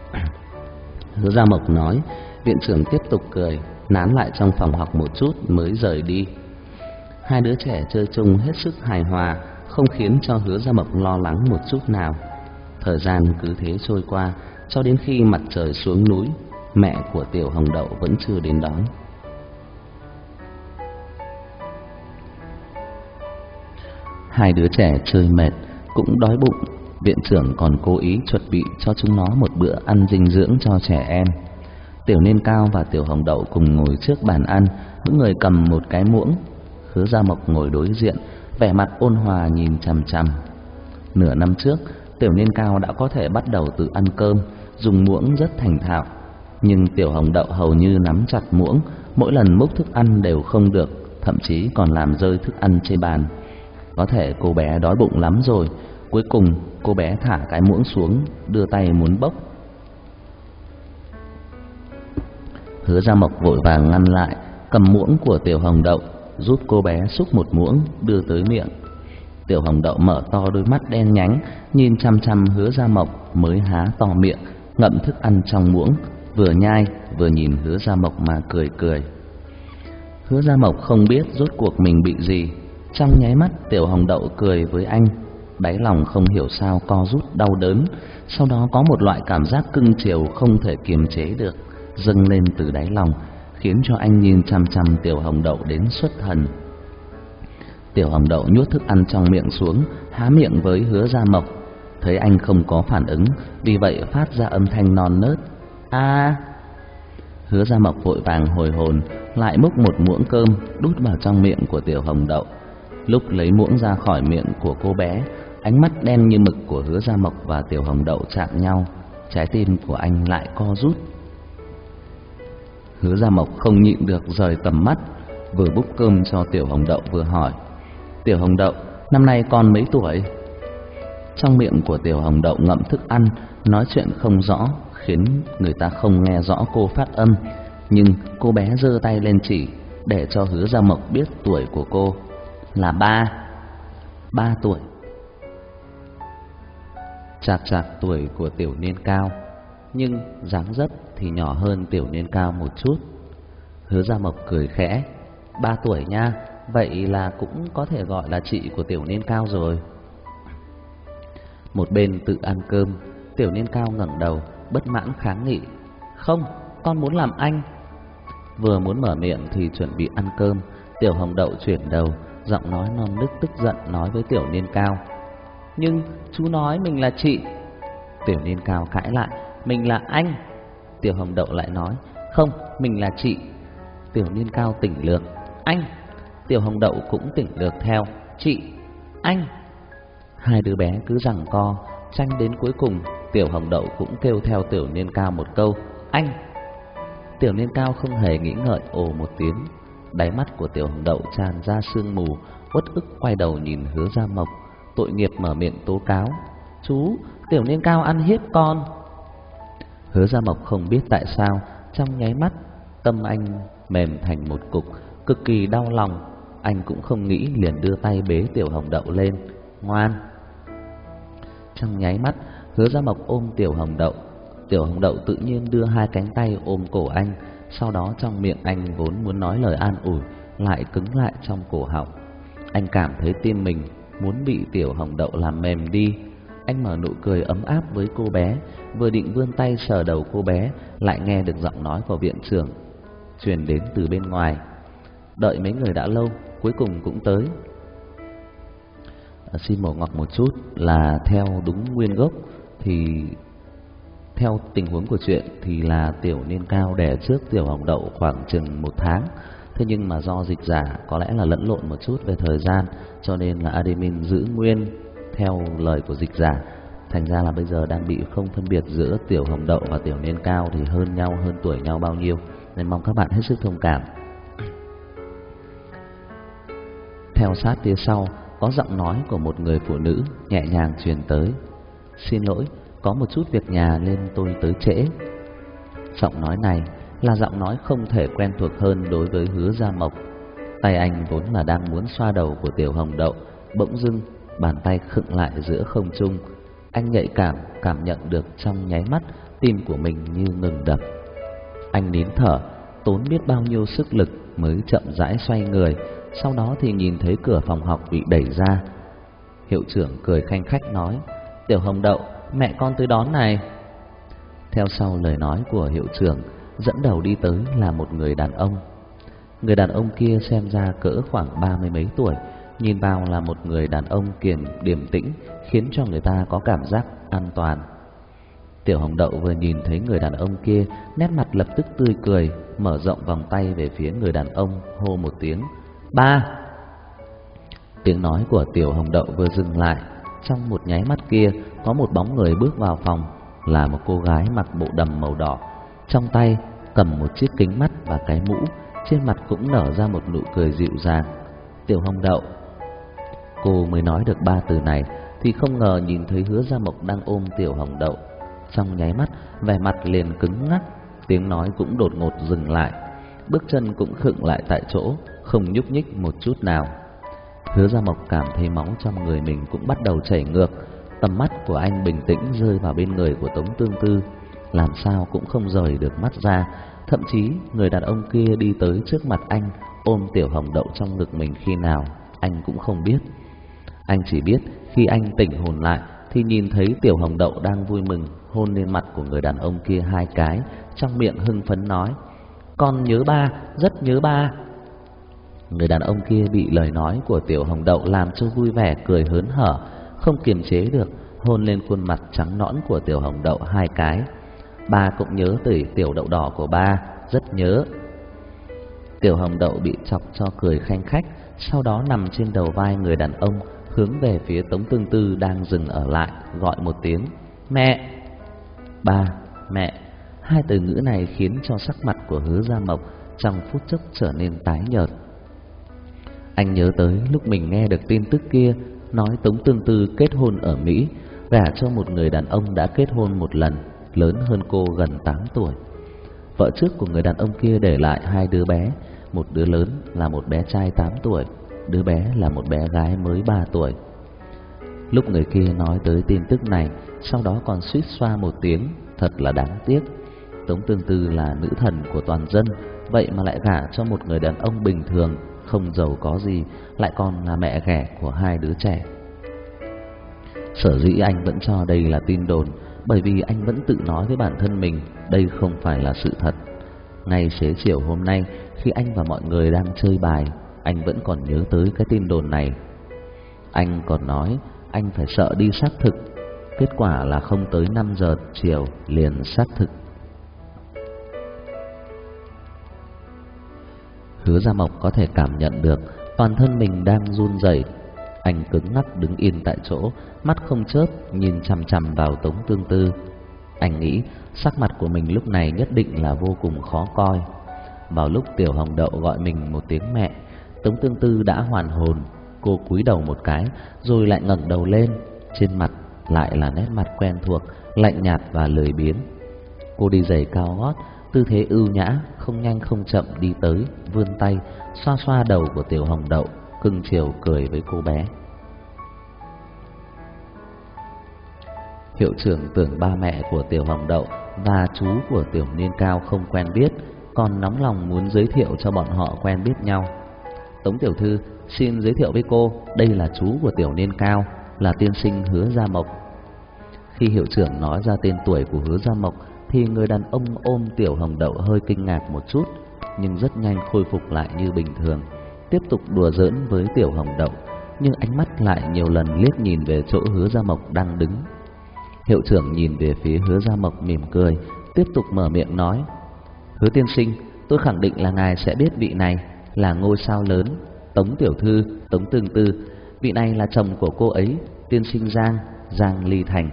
Hứa Gia Mộc nói. Viện trưởng tiếp tục cười, nán lại trong phòng học một chút mới rời đi. Hai đứa trẻ chơi chung hết sức hài hòa, không khiến cho Hứa Gia Mộc lo lắng một chút nào. Thời gian cứ thế trôi qua, cho đến khi mặt trời xuống núi, mẹ của Tiểu Hồng Đậu vẫn chưa đến đón. Hai đứa trẻ chơi mệt, cũng đói bụng. Viện trưởng còn cố ý chuẩn bị cho chúng nó một bữa ăn dinh dưỡng cho trẻ em. Tiểu Niên Cao và Tiểu Hồng Đậu cùng ngồi trước bàn ăn, mỗi người cầm một cái muỗng. Hứa Gia Mộc ngồi đối diện, vẻ mặt ôn hòa nhìn chằm chằm. Nửa năm trước, Tiểu Niên Cao đã có thể bắt đầu tự ăn cơm, dùng muỗng rất thành thạo. Nhưng Tiểu Hồng Đậu hầu như nắm chặt muỗng, mỗi lần múc thức ăn đều không được, thậm chí còn làm rơi thức ăn trên bàn. Có thể cô bé đói bụng lắm rồi. Cuối cùng cô bé thả cái muỗng xuống, đưa tay muốn bốc. Hứa Gia Mộc vội vàng ngăn lại, cầm muỗng của Tiểu Hồng Đậu, giúp cô bé xúc một muỗng đưa tới miệng. Tiểu Hồng Đậu mở to đôi mắt đen nhánh, nhìn chăm chăm Hứa Gia Mộc mới há to miệng, ngậm thức ăn trong muỗng, vừa nhai vừa nhìn Hứa Gia Mộc mà cười cười. Hứa Gia Mộc không biết rốt cuộc mình bị gì. Trong nháy mắt Tiểu Hồng Đậu cười với anh, đáy lòng không hiểu sao co rút đau đớn, sau đó có một loại cảm giác cưng chiều không thể kiềm chế được dâng lên từ đáy lòng, khiến cho anh nhìn chằm chằm Tiểu Hồng Đậu đến xuất thần. Tiểu Hồng Đậu nuốt thức ăn trong miệng xuống, há miệng với Hứa Gia Mộc. Thấy anh không có phản ứng, vì vậy phát ra âm thanh non nớt: "A." Hứa Gia Mộc vội vàng hồi hồn, lại múc một muỗng cơm đút vào trong miệng của Tiểu Hồng Đậu. Lúc lấy muỗng ra khỏi miệng của cô bé, ánh mắt đen như mực của Hứa Gia Mộc và Tiểu Hồng Đậu chạm nhau, trái tim của anh lại co rút. Hứa Gia Mộc không nhịn được rời tầm mắt, vừa múc cơm cho Tiểu Hồng Đậu vừa hỏi: "Tiểu Hồng Đậu, năm nay con mấy tuổi?" Trong miệng của Tiểu Hồng Đậu ngậm thức ăn, nói chuyện không rõ, khiến người ta không nghe rõ cô phát âm. Nhưng cô bé giơ tay lên chỉ, để cho Hứa Gia Mộc biết tuổi của cô là 3 tuổi. Chạc tuổi của Tiểu Niên Cao, nhưng dáng dấp thì nhỏ hơn Tiểu Niên Cao một chút. Hứa Gia Mộc cười khẽ: 3 tuổi nha, vậy là cũng có thể gọi là chị của Tiểu Niên Cao rồi. Một bên tự ăn cơm, Tiểu Niên Cao ngẩng đầu, bất mãn kháng nghị: "Không, con muốn làm anh." Vừa muốn mở miệng thì chuẩn bị ăn cơm, Tiểu Hồng Đậu chuyển đầu, giọng nói non nức tức giận nói với Tiểu Niên Cao: "Nhưng chú nói mình là chị." Tiểu Niên Cao cãi lại: "Mình là anh." Tiểu Hồng Đậu lại nói: "Không, mình là chị." Tiểu Niên Cao tỉnh lược: "Anh." Tiểu Hồng Đậu cũng tỉnh lược theo: "Chị, anh." Hai đứa bé cứ giằng co, tranh đến cuối cùng, Tiểu Hồng Đậu cũng kêu theo Tiểu Niên Cao một câu: "Anh." Tiểu Niên Cao không hề nghĩ ngợi ồ một tiếng. Đáy mắt của Tiểu Hồng Đậu tràn ra sương mù, uất ức quay đầu nhìn Hứa Gia Mộc, tội nghiệp mở miệng tố cáo: "Chú, Tiểu Niên Cao ăn hiếp con." Hứa Gia Mộc không biết tại sao, trong nháy mắt tâm anh mềm thành một cục, cực kỳ đau lòng. Anh cũng không nghĩ, liền đưa tay bế Tiểu Hồng Đậu lên: "Ngoan." Trong nháy mắt, Hứa Gia Mộc ôm Tiểu Hồng Đậu. Tiểu Hồng Đậu tự nhiên đưa hai cánh tay ôm cổ anh, sau đó trong miệng anh vốn muốn nói lời an ủi lại cứng lại trong cổ họng. Anh cảm thấy tim mình muốn bị Tiểu Hồng Đậu làm mềm đi. Anh mở nụ cười ấm áp với cô bé, vừa định vươn tay sờ đầu cô bé, lại nghe được giọng nói của viện trưởng truyền đến từ bên ngoài. Đợi mấy người đã lâu, cuối cùng cũng tới. Xin mổ ngọc một chút là theo đúng nguyên gốc thì theo tình huống của chuyện thì là Tiểu Niên Cao đẻ trước Tiểu Hồng Đậu khoảng chừng 1 tháng. Thế nhưng mà do dịch giả có lẽ là lẫn lộn một chút về thời gian, cho nên là admin giữ nguyên theo lời của dịch giả. Thành ra là bây giờ đang bị không phân biệt giữa Tiểu Hồng Đậu và Tiểu Niên Cao thì hơn nhau, hơn tuổi nhau bao nhiêu, nên mong các bạn hết sức thông cảm. Theo sát phía sau có giọng nói của một người phụ nữ nhẹ nhàng truyền tới: "Xin lỗi, có một chút việc nhà nên tôi tới trễ." Giọng nói này là giọng nói không thể quen thuộc hơn đối với Hứa Gia Mộc. Tay anh vốn là đang muốn xoa đầu của Tiểu Hồng Đậu, bỗng dưng bàn tay khựng lại giữa không trung. Anh nhạy cảm nhận được trong nháy mắt tim của mình như ngừng đập. Anh nín thở, tốn biết bao nhiêu sức lực mới chậm rãi xoay người, sau đó thì nhìn thấy cửa phòng học bị đẩy ra. Hiệu trưởng cười khanh khách nói: "Tiểu Hồng Đậu, mẹ con tới đón này." Theo sau lời nói của hiệu trưởng, dẫn đầu đi tới là một người đàn ông. Người đàn ông kia xem ra cỡ khoảng 30 mấy tuổi, nhìn vào là một người đàn ông điềm tĩnh, khiến cho người ta có cảm giác an toàn. Tiểu Hồng Đậu vừa nhìn thấy người đàn ông kia, nét mặt lập tức tươi cười, mở rộng vòng tay về phía người đàn ông, hô một tiếng: "Ba!" Tiếng nói của Tiểu Hồng Đậu vừa dừng lại, trong một nháy mắt kia có một bóng người bước vào phòng, là một cô gái mặc bộ đầm màu đỏ, trong tay cầm một chiếc kính mắt và cái mũ, trên mặt cũng nở ra một nụ cười dịu dàng. "Tiểu Hồng Đậu." Cô mới nói được 3 từ này thì không ngờ nhìn thấy Hứa Gia Mộc đang ôm Tiểu Hồng Đậu. Trong nháy mắt, vẻ mặt liền cứng ngắc, tiếng nói cũng đột ngột dừng lại, bước chân cũng khựng lại tại chỗ, không nhúc nhích một chút nào. Hứa Gia Mộc cảm thấy máu trong người mình cũng bắt đầu chảy ngược, tầm mắt của anh bình tĩnh rơi vào bên người của Tống Tương Tư, làm sao cũng không rời được mắt ra. Thậm chí người đàn ông kia đi tới trước mặt anh, ôm Tiểu Hồng Đậu trong ngực mình khi nào anh cũng không biết. Anh chỉ biết khi anh tỉnh hồn lại thì nhìn thấy Tiểu Hồng Đậu đang vui mừng hôn lên mặt của người đàn ông kia 2 cái, trong miệng hưng phấn nói: "Con nhớ ba, rất nhớ ba." Người đàn ông kia bị lời nói của Tiểu Hồng Đậu làm cho vui vẻ, cười hớn hở, không kiềm chế được hôn lên khuôn mặt trắng nõn của Tiểu Hồng Đậu 2 cái. "Ba cũng nhớ tới tiểu đậu đỏ của ba, rất nhớ." Tiểu Hồng Đậu bị chọc cho cười khanh khách, sau đó nằm trên đầu vai người đàn ông, hướng về phía Tống Tương Tư đang dừng ở lại, gọi một tiếng: "Mẹ!" "Ba, mẹ." 2 từ ngữ này khiến cho sắc mặt của Hứa Gia Mộc trong phút chốc trở nên tái nhợt. Anh nhớ tới lúc mình nghe được tin tức kia, nói Tống Tương Tư kết hôn ở Mỹ, gả cho một người đàn ông đã kết hôn một lần, lớn hơn cô gần 8 tuổi. Vợ trước của người đàn ông kia để lại 2 đứa bé, một đứa lớn là một bé trai 8 tuổi, đứa bé là một bé gái mới 3 tuổi. Lúc người kia nói tới tin tức này, sau đó còn suýt xoa một tiếng, thật là đáng tiếc. Tống Tương Tư là nữ thần của toàn dân, vậy mà lại gả cho một người đàn ông bình thường, không giàu có gì, lại còn là mẹ ghẻ của 2 đứa trẻ. Sở dĩ anh vẫn cho đây là tin đồn, bởi vì anh vẫn tự nói với bản thân mình đây không phải là sự thật. Ngay xế chiều hôm nay, khi anh và mọi người đang chơi bài, anh vẫn còn nhớ tới cái tin đồn này. Anh còn nói anh phải sợ đi xác thực, kết quả là không tới 5 giờ chiều liền xác thực. Hứa Gia Mộc có thể cảm nhận được toàn thân mình đang run rẩy. Anh cứng ngắc đứng yên tại chỗ, mắt không chớp nhìn chằm chằm vào Tống Tương Tư. Anh nghĩ sắc mặt của mình lúc này nhất định là vô cùng khó coi. Vào lúc Tiểu Hồng Đậu gọi mình một tiếng mẹ, Tống Tương Tư đã hoàn hồn. Cô cúi đầu một cái, rồi lại ngẩng đầu lên, trên mặt lại là nét mặt quen thuộc, lạnh nhạt và lười biếng. Cô đi giày cao gót, tư thế ưu nhã, không nhanh không chậm đi tới, vươn tay xoa xoa đầu của Tiểu Hồng Đậu, cưng chiều cười với cô bé. Hiệu trưởng tưởng ba mẹ của Tiểu Hồng Đậu và chú của Tiểu Niên Cao không quen biết, còn nóng lòng muốn giới thiệu cho bọn họ quen biết nhau. "Tống tiểu thư, xin giới thiệu với cô, đây là chú của Tiểu Niên Cao, là tiên sinh Hứa Gia Mộc." Khi hiệu trưởng nói ra tên tuổi của Hứa Gia Mộc thì người đàn ông ôm Tiểu Hồng Đậu hơi kinh ngạc một chút, nhưng rất nhanh khôi phục lại như bình thường, tiếp tục đùa giỡn với Tiểu Hồng Đậu, nhưng ánh mắt lại nhiều lần liếc nhìn về chỗ Hứa Gia Mộc đang đứng. Hiệu trưởng nhìn về phía Hứa Gia Mộc mỉm cười, tiếp tục mở miệng nói: "Hứa tiên sinh, tôi khẳng định là ngài sẽ biết vị này là ngôi sao lớn, Tống tiểu thư, Tống Tương Tư. Vị này là chồng của cô ấy, tiên sinh Giang Ly Thành."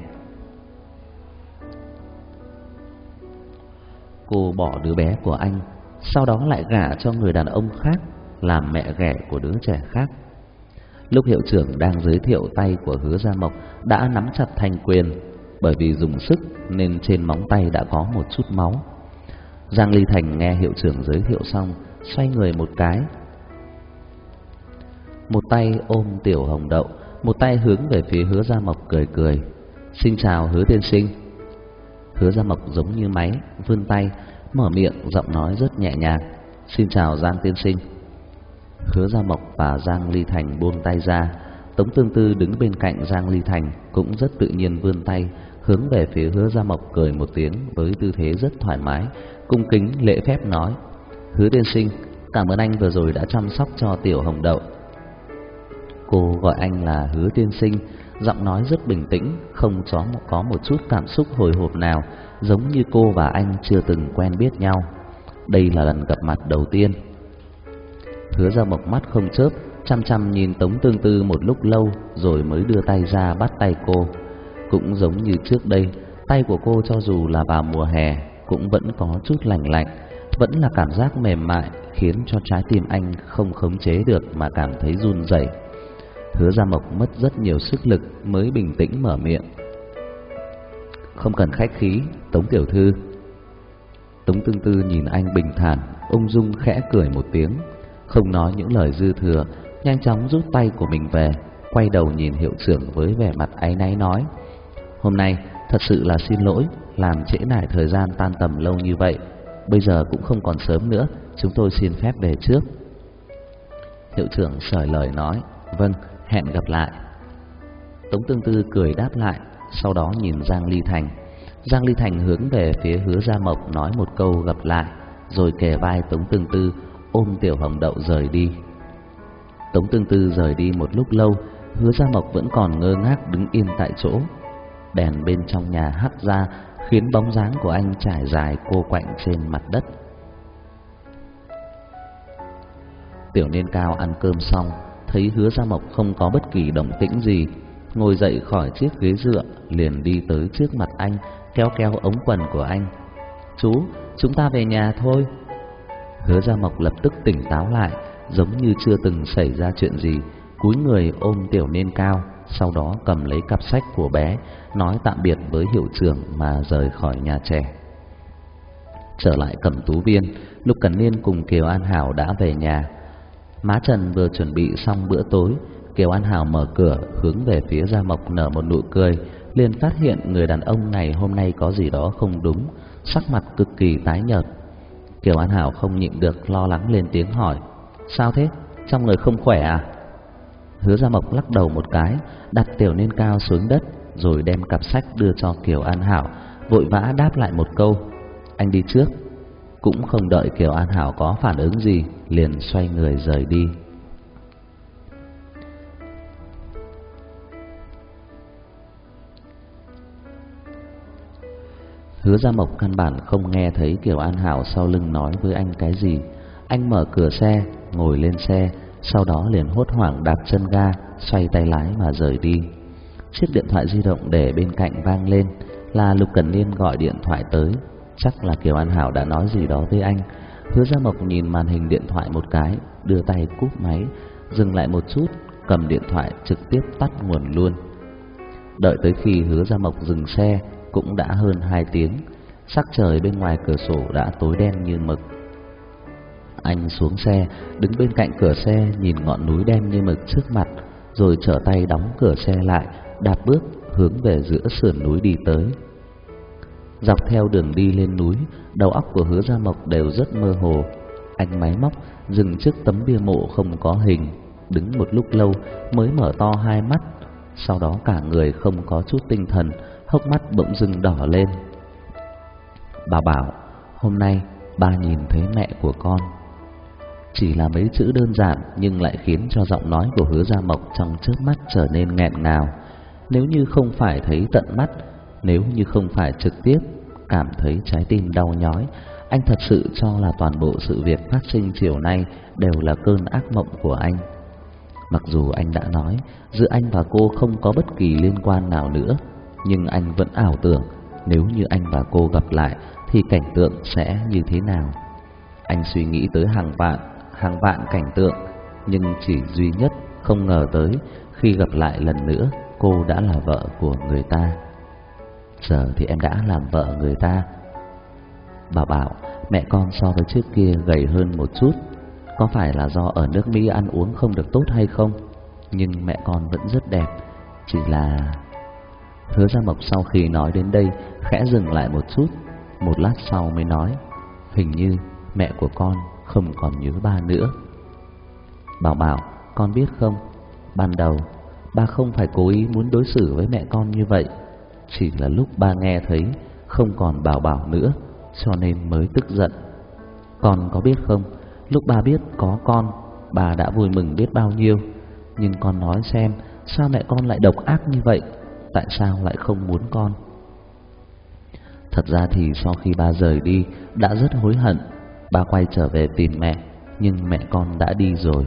Cô bỏ đứa bé của anh, sau đó lại gả cho người đàn ông khác, làm mẹ ghẻ của đứa trẻ khác. Lúc hiệu trưởng đang giới thiệu, tay của Hứa Gia Mộc đã nắm chặt thành quyền, bởi vì dùng sức nên trên móng tay đã có một chút máu. Giang Ly Thành nghe hiệu trưởng giới thiệu xong, xoay người một cái, một tay ôm Tiểu Hồng Đậu, một tay hướng về phía Hứa Gia Mộc cười cười: "Xin chào Hứa tiên sinh." Hứa Gia Mộc giống như máy, vươn tay, mở miệng, giọng nói rất nhẹ nhàng: "Xin chào Giang tiên sinh." Hứa Gia Mộc và Giang Ly Thành buông tay ra. Tống Tương Tư đứng bên cạnh Giang Ly Thành cũng rất tự nhiên vươn tay hướng về phía Hứa Gia Mộc, cười một tiếng với tư thế rất thoải mái, cung kính lễ phép nói: Hứa tiên sinh, cảm ơn anh vừa rồi đã chăm sóc cho tiểu Hồng Đậu. Cô gọi anh là Hứa tiên sinh, giọng nói rất bình tĩnh, không có một chút cảm xúc hồi hộp nào, giống như cô và anh chưa từng quen biết nhau. Đây là lần gặp mặt đầu tiên. Hứa Gia Mộc mắt không chớp, chăm chăm nhìn Tống Tương Tư một lúc lâu rồi mới đưa tay ra bắt tay cô. Cũng giống như trước đây, tay của cô cho dù là vào mùa hè cũng vẫn có chút lạnh lạnh, vẫn là cảm giác mềm mại khiến cho trái tim anh không khống chế được mà cảm thấy run rẩy. Hứa Gia Mộc mất rất nhiều sức lực mới bình tĩnh mở miệng: Không cần khách khí, Tống tiểu thư. Tống Tương Tư nhìn anh bình thản, ung dung khẽ cười một tiếng, không nói những lời dư thừa, nhanh chóng rút tay của mình về, quay đầu nhìn hiệu trưởng với vẻ mặt áy náy nói: Hôm nay thật sự là xin lỗi, làm trễ nải thời gian tan tầm lâu như vậy. Bây giờ cũng không còn sớm nữa, chúng tôi xin phép về trước. Hiệu trưởng sởi lời nói: Vâng, hẹn gặp lại. Tống Tương Tư cười đáp lại, sau đó nhìn Giang Ly Thành. Giang Ly Thành hướng về phía Hứa Gia Mộc nói một câu gặp lại, rồi kề vai Tống Tương Tư ôm tiểu Hồng Đậu rời đi. Tống Tương Tư rời đi một lúc lâu, Hứa Gia Mộc vẫn còn ngơ ngác đứng yên tại chỗ. Đèn bên trong nhà hắt ra khiến bóng dáng của anh trải dài cô quạnh trên mặt đất. Tiểu Niên Cao ăn cơm xong, thấy Hứa Gia Mộc không có bất kỳ động tĩnh gì, ngồi dậy khỏi chiếc ghế dựa, liền đi tới trước mặt anh, kéo kéo ống quần của anh: Chú, chúng ta về nhà thôi. Hứa Gia Mộc lập tức tỉnh táo lại, giống như chưa từng xảy ra chuyện gì, cúi người ôm Tiểu Niên Cao, sau đó cầm lấy cặp sách của bé, nói tạm biệt với hiệu trưởng mà rời khỏi nhà trẻ. Trở lại Cẩm Tú Viên, Lục Cẩn Niên cùng Kiều An Hảo đã về nhà. Má Trần vừa chuẩn bị xong bữa tối, Kiều An Hảo mở cửa hướng về phía Gia Mộc nở một nụ cười, liền phát hiện người đàn ông này hôm nay có gì đó không đúng, sắc mặt cực kỳ tái nhợt. Kiều An Hảo không nhịn được lo lắng lên tiếng hỏi: Sao thế? Trong người không khỏe à? Hứa Gia Mộc lắc đầu một cái, đặt Tiểu Niên Cao xuống đất, rồi đem cặp sách đưa cho Kiều An Hảo, vội vã đáp lại một câu: Anh đi trước. Cũng không đợi Kiều An Hảo có phản ứng gì, liền xoay người rời đi. Hứa Gia Mộc căn bản không nghe thấy Kiều An Hảo sau lưng nói với anh cái gì. Anh mở cửa xe, ngồi lên xe, sau đó liền hốt hoảng đạp chân ga, xoay tay lái mà rời đi. Chiếc điện thoại di động để bên cạnh vang lên, là Lục Cẩn Niên gọi điện thoại tới. Chắc là Kiều An Hảo đã nói gì đó với anh. Hứa Gia Mộc nhìn màn hình điện thoại một cái, đưa tay cúp máy, dừng lại một chút, cầm điện thoại trực tiếp tắt nguồn luôn. Đợi tới khi Hứa Gia Mộc dừng xe cũng đã hơn 2 tiếng, sắc trời bên ngoài cửa sổ đã tối đen như mực. Anh xuống xe, đứng bên cạnh cửa xe nhìn ngọn núi đen như mực trước mặt, rồi trở tay đóng cửa xe lại, đạp bước hướng về giữa sườn núi đi tới. Dọc theo đường đi lên núi, đầu óc của Hứa Gia Mộc đều rất mơ hồ. Anh máy móc dừng trước tấm bia mộ không có hình, đứng một lúc lâu mới mở to hai mắt, sau đó cả người không có chút tinh thần, hốc mắt bỗng dưng đỏ lên. Bà bảo, hôm nay ba nhìn thấy mẹ của con. Chỉ là mấy chữ đơn giản nhưng lại khiến cho giọng nói của Hứa Gia Mộc trong chớp mắt trở nên nghẹn ngào. Nếu như không phải thấy tận mắt, nếu như không phải trực tiếp cảm thấy trái tim đau nhói, anh thật sự cho là toàn bộ sự việc phát sinh chiều nay đều là cơn ác mộng của anh. Mặc dù anh đã nói giữa anh và cô không có bất kỳ liên quan nào nữa, nhưng anh vẫn ảo tưởng nếu như anh và cô gặp lại thì cảnh tượng sẽ như thế nào. Anh suy nghĩ tới hàng vạn cảnh tượng, nhưng chỉ duy nhất không ngờ tới khi gặp lại lần nữa cô đã là vợ của người ta. Giờ thì em đã làm vợ người ta. Bà bảo mẹ con so với trước kia gầy hơn một chút, có phải là do ở nước Mỹ ăn uống không được tốt hay không? Nhưng mẹ con vẫn rất đẹp, chỉ là... Hứa Gia Mộc sau khi nói đến đây khẽ dừng lại một chút, một lát sau mới nói, hình như mẹ của con không còn nhớ ba nữa. Bảo Bảo, con biết không, ban đầu ba không phải cố ý muốn đối xử với mẹ con như vậy, chỉ là lúc ba nghe thấy không còn Bảo Bảo nữa cho nên mới tức giận. Con có biết không, lúc ba biết có con, bà đã vui mừng biết bao nhiêu. Nhưng con nói xem, sao mẹ con lại độc ác như vậy? Tại sao lại không muốn con? Thật ra thì sau khi ba rời đi đã rất hối hận. Ba quay trở về tìm mẹ, nhưng mẹ con đã đi rồi.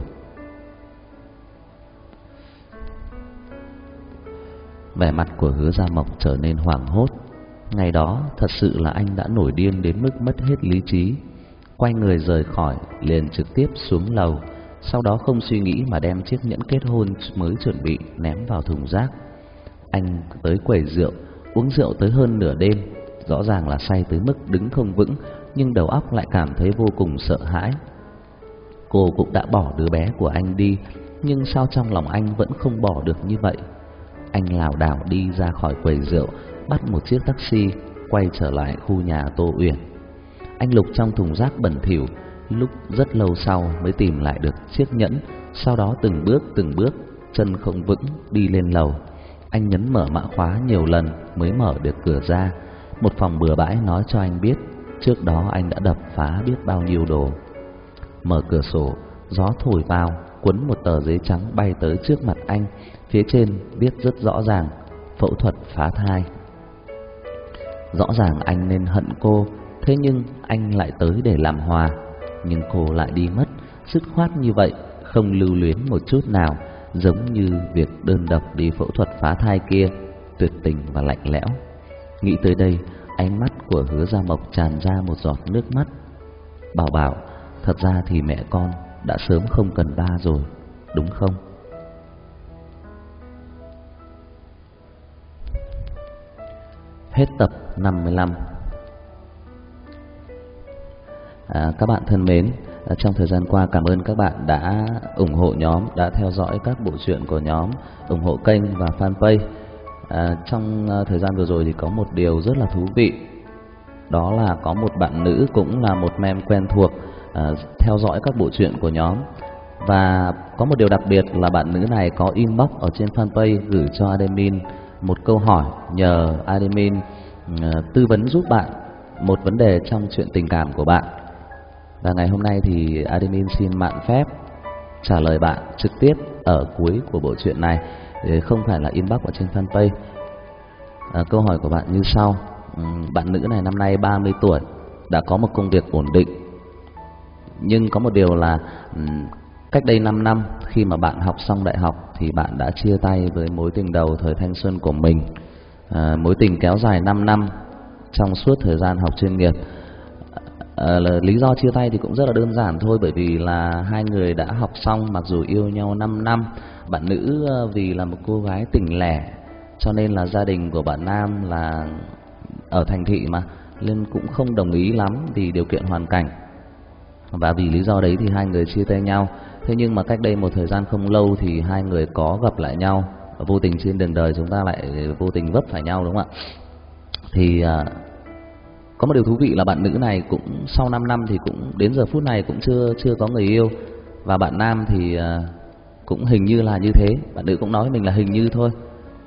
Vẻ mặt của Hứa Gia Mộc trở nên hoảng hốt. Ngày đó thật sự là anh đã nổi điên đến mức mất hết lý trí. Quay người rời khỏi, liền trực tiếp xuống lầu. Sau đó không suy nghĩ mà đem chiếc nhẫn kết hôn mới chuẩn bị ném vào thùng rác. Anh tới quầy rượu, uống rượu tới hơn nửa đêm. Rõ ràng là say tới mức đứng không vững, nhưng đầu óc lại cảm thấy vô cùng sợ hãi. Cô cũng đã bỏ đứa bé của anh đi, nhưng sao trong lòng anh vẫn không bỏ được như vậy? Anh lảo đảo đi ra khỏi quầy rượu, bắt một chiếc taxi, quay trở lại khu nhà Tô Uyển. Anh lục trong thùng rác bẩn thỉu, lúc rất lâu sau mới tìm lại được chiếc nhẫn. Sau đó từng bước, chân không vững đi lên lầu. Anh nhấn mở mã khóa nhiều lần mới mở được cửa ra. Một phòng bừa bãi nói cho anh biết trước đó anh đã đập phá biết bao nhiêu đồ. Mở cửa sổ, gió thổi vào, cuốn một tờ giấy trắng bay tới trước mặt anh. Phía trên viết rất rõ ràng: phẫu thuật phá thai. Rõ ràng anh nên hận cô, thế nhưng anh lại tới để làm hòa. Nhưng cô lại đi mất, dứt khoát như vậy, không lưu luyến một chút nào, giống như việc đơn độc đi phẫu thuật phá thai kia, tuyệt tình và lạnh lẽo. Nghĩ tới đây, ánh mắt của Hứa Gia Mộc tràn ra một giọt nước mắt. Bảo Bảo, thật ra thì mẹ con đã sớm không cần ba rồi, đúng không? Hết tập 55. Các bạn thân mến, trong thời gian qua cảm ơn các bạn đã ủng hộ nhóm, đã theo dõi các bộ truyện của nhóm, ủng hộ kênh và fanpage. Trong thời gian vừa rồi thì có một điều rất là thú vị. Đó là có một bạn nữ cũng là một mem quen thuộc theo dõi các bộ truyện của nhóm. Và có một điều đặc biệt là bạn nữ này có inbox ở trên fanpage gửi cho admin một câu hỏi, nhờ admin tư vấn giúp bạn một vấn đề trong chuyện tình cảm của bạn. Và ngày hôm nay thì admin xin mạn phép trả lời bạn trực tiếp ở cuối của bộ truyện này, không phải là inbox ở trên fanpage. Câu hỏi của bạn như sau. Bạn nữ này năm nay 30 tuổi, đã có một công việc ổn định. Nhưng có một điều là cách đây 5 năm khi mà bạn học xong đại học thì bạn đã chia tay với mối tình đầu thời thanh xuân của mình. Mối tình kéo dài 5 năm trong suốt thời gian học chuyên nghiệp. Lý do chia tay thì cũng rất là đơn giản thôi, bởi vì là hai người đã học xong, mặc dù yêu nhau 5 năm. Bạn nữ vì là một cô gái tỉnh lẻ, cho nên là gia đình của bạn nam là ở thành thị mà, nên cũng không đồng ý lắm vì điều kiện hoàn cảnh. Và vì lý do đấy thì hai người chia tay nhau. Thế nhưng mà cách đây một thời gian không lâu thì hai người có gặp lại nhau. Vô tình trên đường đời chúng ta lại vô tình vấp phải nhau, đúng không ạ? Thì có một điều thú vị là bạn nữ này cũng sau 5 năm thì cũng đến giờ phút này cũng chưa có người yêu. Và bạn nam thì cũng hình như là như thế. Bạn nữ cũng nói với mình là hình như thôi.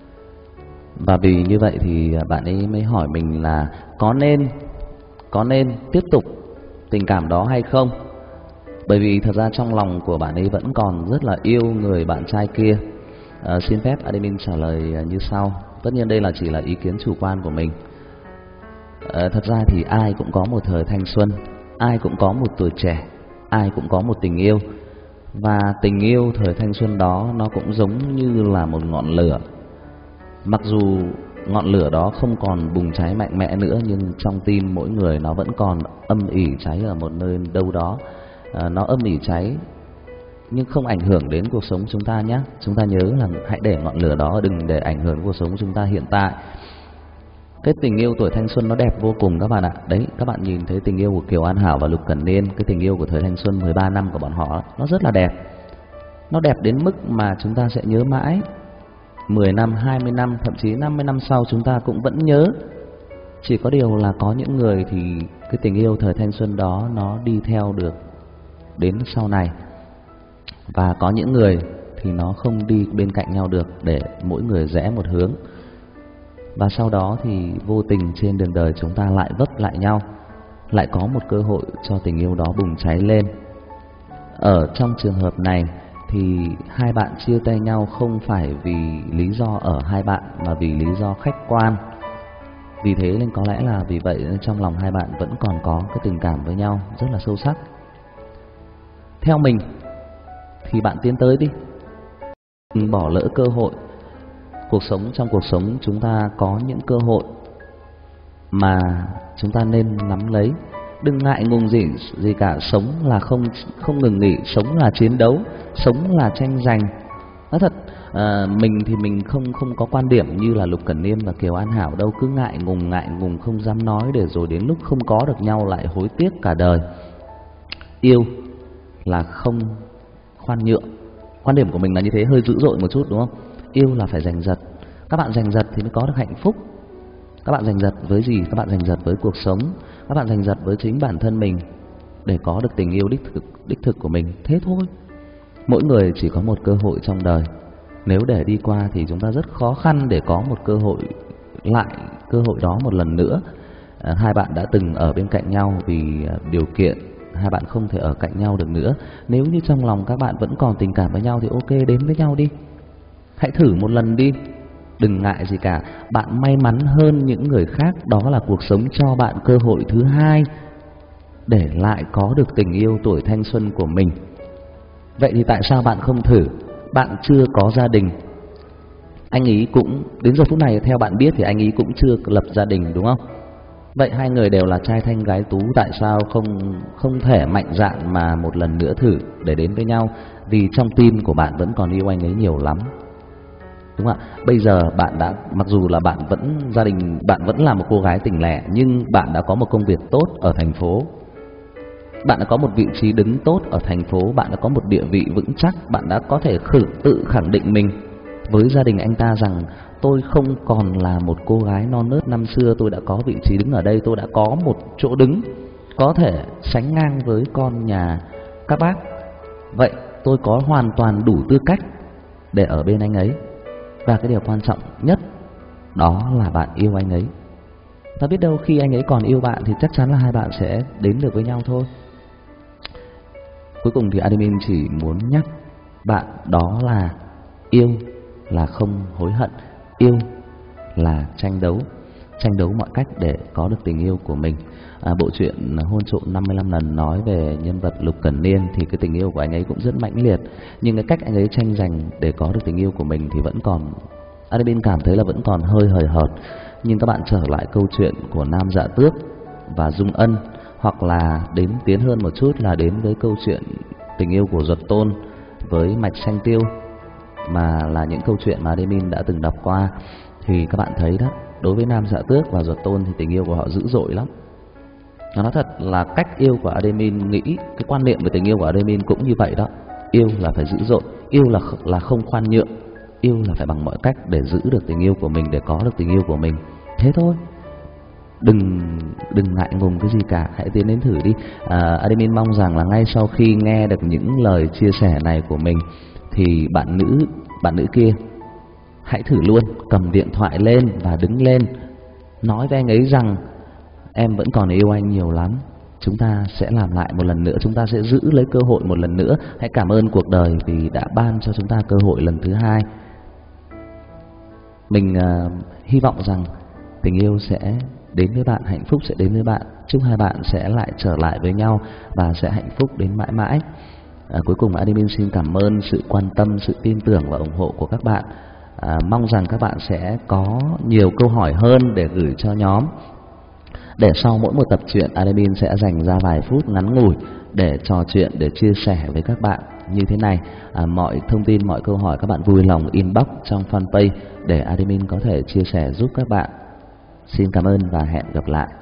Và vì như vậy thì bạn ấy mới hỏi mình là có nên tiếp tục tình cảm đó hay không. Bởi vì thật ra trong lòng của bạn ấy vẫn còn rất là yêu người bạn trai kia. Xin phép admin trả lời như sau. Tất nhiên đây là chỉ là ý kiến chủ quan của mình. Thật ra thì ai cũng có một thời thanh xuân, ai cũng có một tuổi trẻ, ai cũng có một tình yêu. Và tình yêu thời thanh xuân đó nó cũng giống như là một ngọn lửa. Mặc dù ngọn lửa đó không còn bùng cháy mạnh mẽ nữa, nhưng trong tim mỗi người nó vẫn còn âm ỉ cháy ở một nơi đâu đó. Nó âm ỉ cháy nhưng không ảnh hưởng đến cuộc sống chúng ta nhé. Chúng ta nhớ là hãy để ngọn lửa đó, đừng để ảnh hưởng cuộc sống chúng ta hiện tại. Cái tình yêu tuổi thanh xuân nó đẹp vô cùng các bạn ạ. Đấy, các bạn nhìn thấy tình yêu của Kiều An Hảo và Lục Cẩn Niên, cái tình yêu của thời thanh xuân 13 năm của bọn họ, nó rất là đẹp. Nó đẹp đến mức mà chúng ta sẽ nhớ mãi. 10 năm, 20 năm, thậm chí 50 năm sau chúng ta cũng vẫn nhớ. Chỉ có điều là có những người thì cái tình yêu thời thanh xuân đó nó đi theo được đến sau này. Và có những người thì nó không đi bên cạnh nhau được, để mỗi người rẽ một hướng. Và sau đó thì vô tình trên đường đời chúng ta lại vấp lại nhau, lại có một cơ hội cho tình yêu đó bùng cháy lên. Ở trong trường hợp này thì hai bạn chia tay nhau không phải vì lý do ở hai bạn, mà vì lý do khách quan. Vì thế nên có lẽ là vì vậy trong lòng hai bạn vẫn còn có cái tình cảm với nhau rất là sâu sắc. Theo mình thì bạn tiến tới đi, đừng bỏ lỡ cơ hội. Trong cuộc sống chúng ta có những cơ hội mà chúng ta nên nắm lấy. Đừng ngại ngùng gì cả. Sống là không ngừng nghỉ, sống là chiến đấu, sống là tranh giành. Nói thật, mình thì mình không có quan điểm như là Lục Cẩn Niên và Kiều An Hảo đâu. Cứ ngại ngùng không dám nói, để rồi đến lúc không có được nhau lại hối tiếc cả đời. Yêu là không khoan nhượng. Quan điểm của mình là như thế, hơi dữ dội một chút đúng không? Yêu là phải giành giật. Các bạn giành giật thì mới có được hạnh phúc. Các bạn giành giật với gì? Các bạn giành giật với cuộc sống. Các bạn giành giật với chính bản thân mình, để có được tình yêu đích thực của mình. Thế thôi. Mỗi người chỉ có một cơ hội trong đời. Nếu để đi qua thì chúng ta rất khó khăn để có một cơ hội đó một lần nữa. Hai bạn đã từng ở bên cạnh nhau vì điều kiện, hai bạn không thể ở cạnh nhau được nữa. Nếu như trong lòng các bạn vẫn còn tình cảm với nhau thì ok, đến với nhau đi. Hãy thử một lần đi. Đừng ngại gì cả. Bạn may mắn hơn những người khác, đó là cuộc sống cho bạn cơ hội thứ hai để lại có được tình yêu tuổi thanh xuân của mình. Vậy thì tại sao bạn không thử? Bạn chưa có gia đình. Anh ý cũng, đến giờ phút này theo bạn biết thì anh ý cũng chưa lập gia đình đúng không? Vậy hai người đều là trai thanh gái tú, tại sao không thể mạnh dạn mà một lần nữa thử để đến với nhau? Vì trong tim của bạn vẫn còn yêu anh ấy nhiều lắm. Đúng không ạ? Bây giờ bạn đã, mặc dù là bạn vẫn là một cô gái tỉnh lẻ, nhưng bạn đã có một công việc tốt ở thành phố. Bạn đã có một vị trí đứng tốt ở thành phố, bạn đã có một địa vị vững chắc, bạn đã có thể tự khẳng định mình với gia đình anh ta rằng tôi không còn là một cô gái non nớt năm xưa, tôi đã có vị trí đứng ở đây, tôi đã có một chỗ đứng có thể sánh ngang với con nhà các bác. Vậy tôi có hoàn toàn đủ tư cách để ở bên anh ấy. Và cái điều quan trọng nhất đó là bạn yêu anh ấy. Và biết đâu khi anh ấy còn yêu bạn thì chắc chắn là hai bạn sẽ đến được với nhau thôi. Cuối cùng thì admin chỉ muốn nhắc bạn đó là yêu là không hối hận, yêu là tranh đấu mọi cách để có được tình yêu của mình. Bộ truyện Hôn Trộm 55 lần nói về nhân vật Lục Cẩn Niên thì cái tình yêu của anh ấy cũng rất mãnh liệt, nhưng cái cách anh ấy tranh giành để có được tình yêu của mình thì vẫn còn, admin cảm thấy là vẫn còn hơi hời hợt. Nhưng các bạn trở lại câu chuyện của Nam Dạ Tước và Dung Ân, hoặc là tiến hơn một chút là đến với câu chuyện tình yêu của Duật Tôn với Mạch Xanh Tiêu, mà là những câu chuyện mà admin đã từng đọc qua, thì các bạn thấy đó, đối với Nam Dạ Tước và Duật Tôn thì tình yêu của họ dữ dội lắm. Nói thật là cách yêu của admin nghĩ, cái quan niệm về tình yêu của admin cũng như vậy đó. Yêu là phải dữ dội, yêu là không khoan nhượng, yêu là phải bằng mọi cách để giữ được tình yêu của mình, để có được tình yêu của mình. Thế thôi. Đừng ngại ngùng cái gì cả, hãy tiến đến thử đi. Admin mong rằng là ngay sau khi nghe được những lời chia sẻ này của mình thì bạn nữ kia hãy thử luôn, cầm điện thoại lên và đứng lên nói với anh ấy rằng em vẫn còn yêu anh nhiều lắm, chúng ta sẽ làm lại một lần nữa, chúng ta sẽ giữ lấy cơ hội một lần nữa. Hãy cảm ơn cuộc đời vì đã ban cho chúng ta cơ hội lần thứ hai. Mình hy vọng rằng tình yêu sẽ đến với bạn, hạnh phúc sẽ đến với bạn. Chúc hai bạn sẽ lại trở lại với nhau và sẽ hạnh phúc đến mãi mãi. Cuối cùng admin xin cảm ơn sự quan tâm, sự tin tưởng và ủng hộ của các bạn. Mong rằng các bạn sẽ có nhiều câu hỏi hơn để gửi cho nhóm, để sau mỗi một tập truyện admin sẽ dành ra vài phút ngắn ngủi để trò chuyện, để chia sẻ với các bạn như thế này. Mọi thông tin, mọi câu hỏi các bạn vui lòng inbox trong fanpage để admin có thể chia sẻ giúp các bạn. Xin cảm ơn và hẹn gặp lại.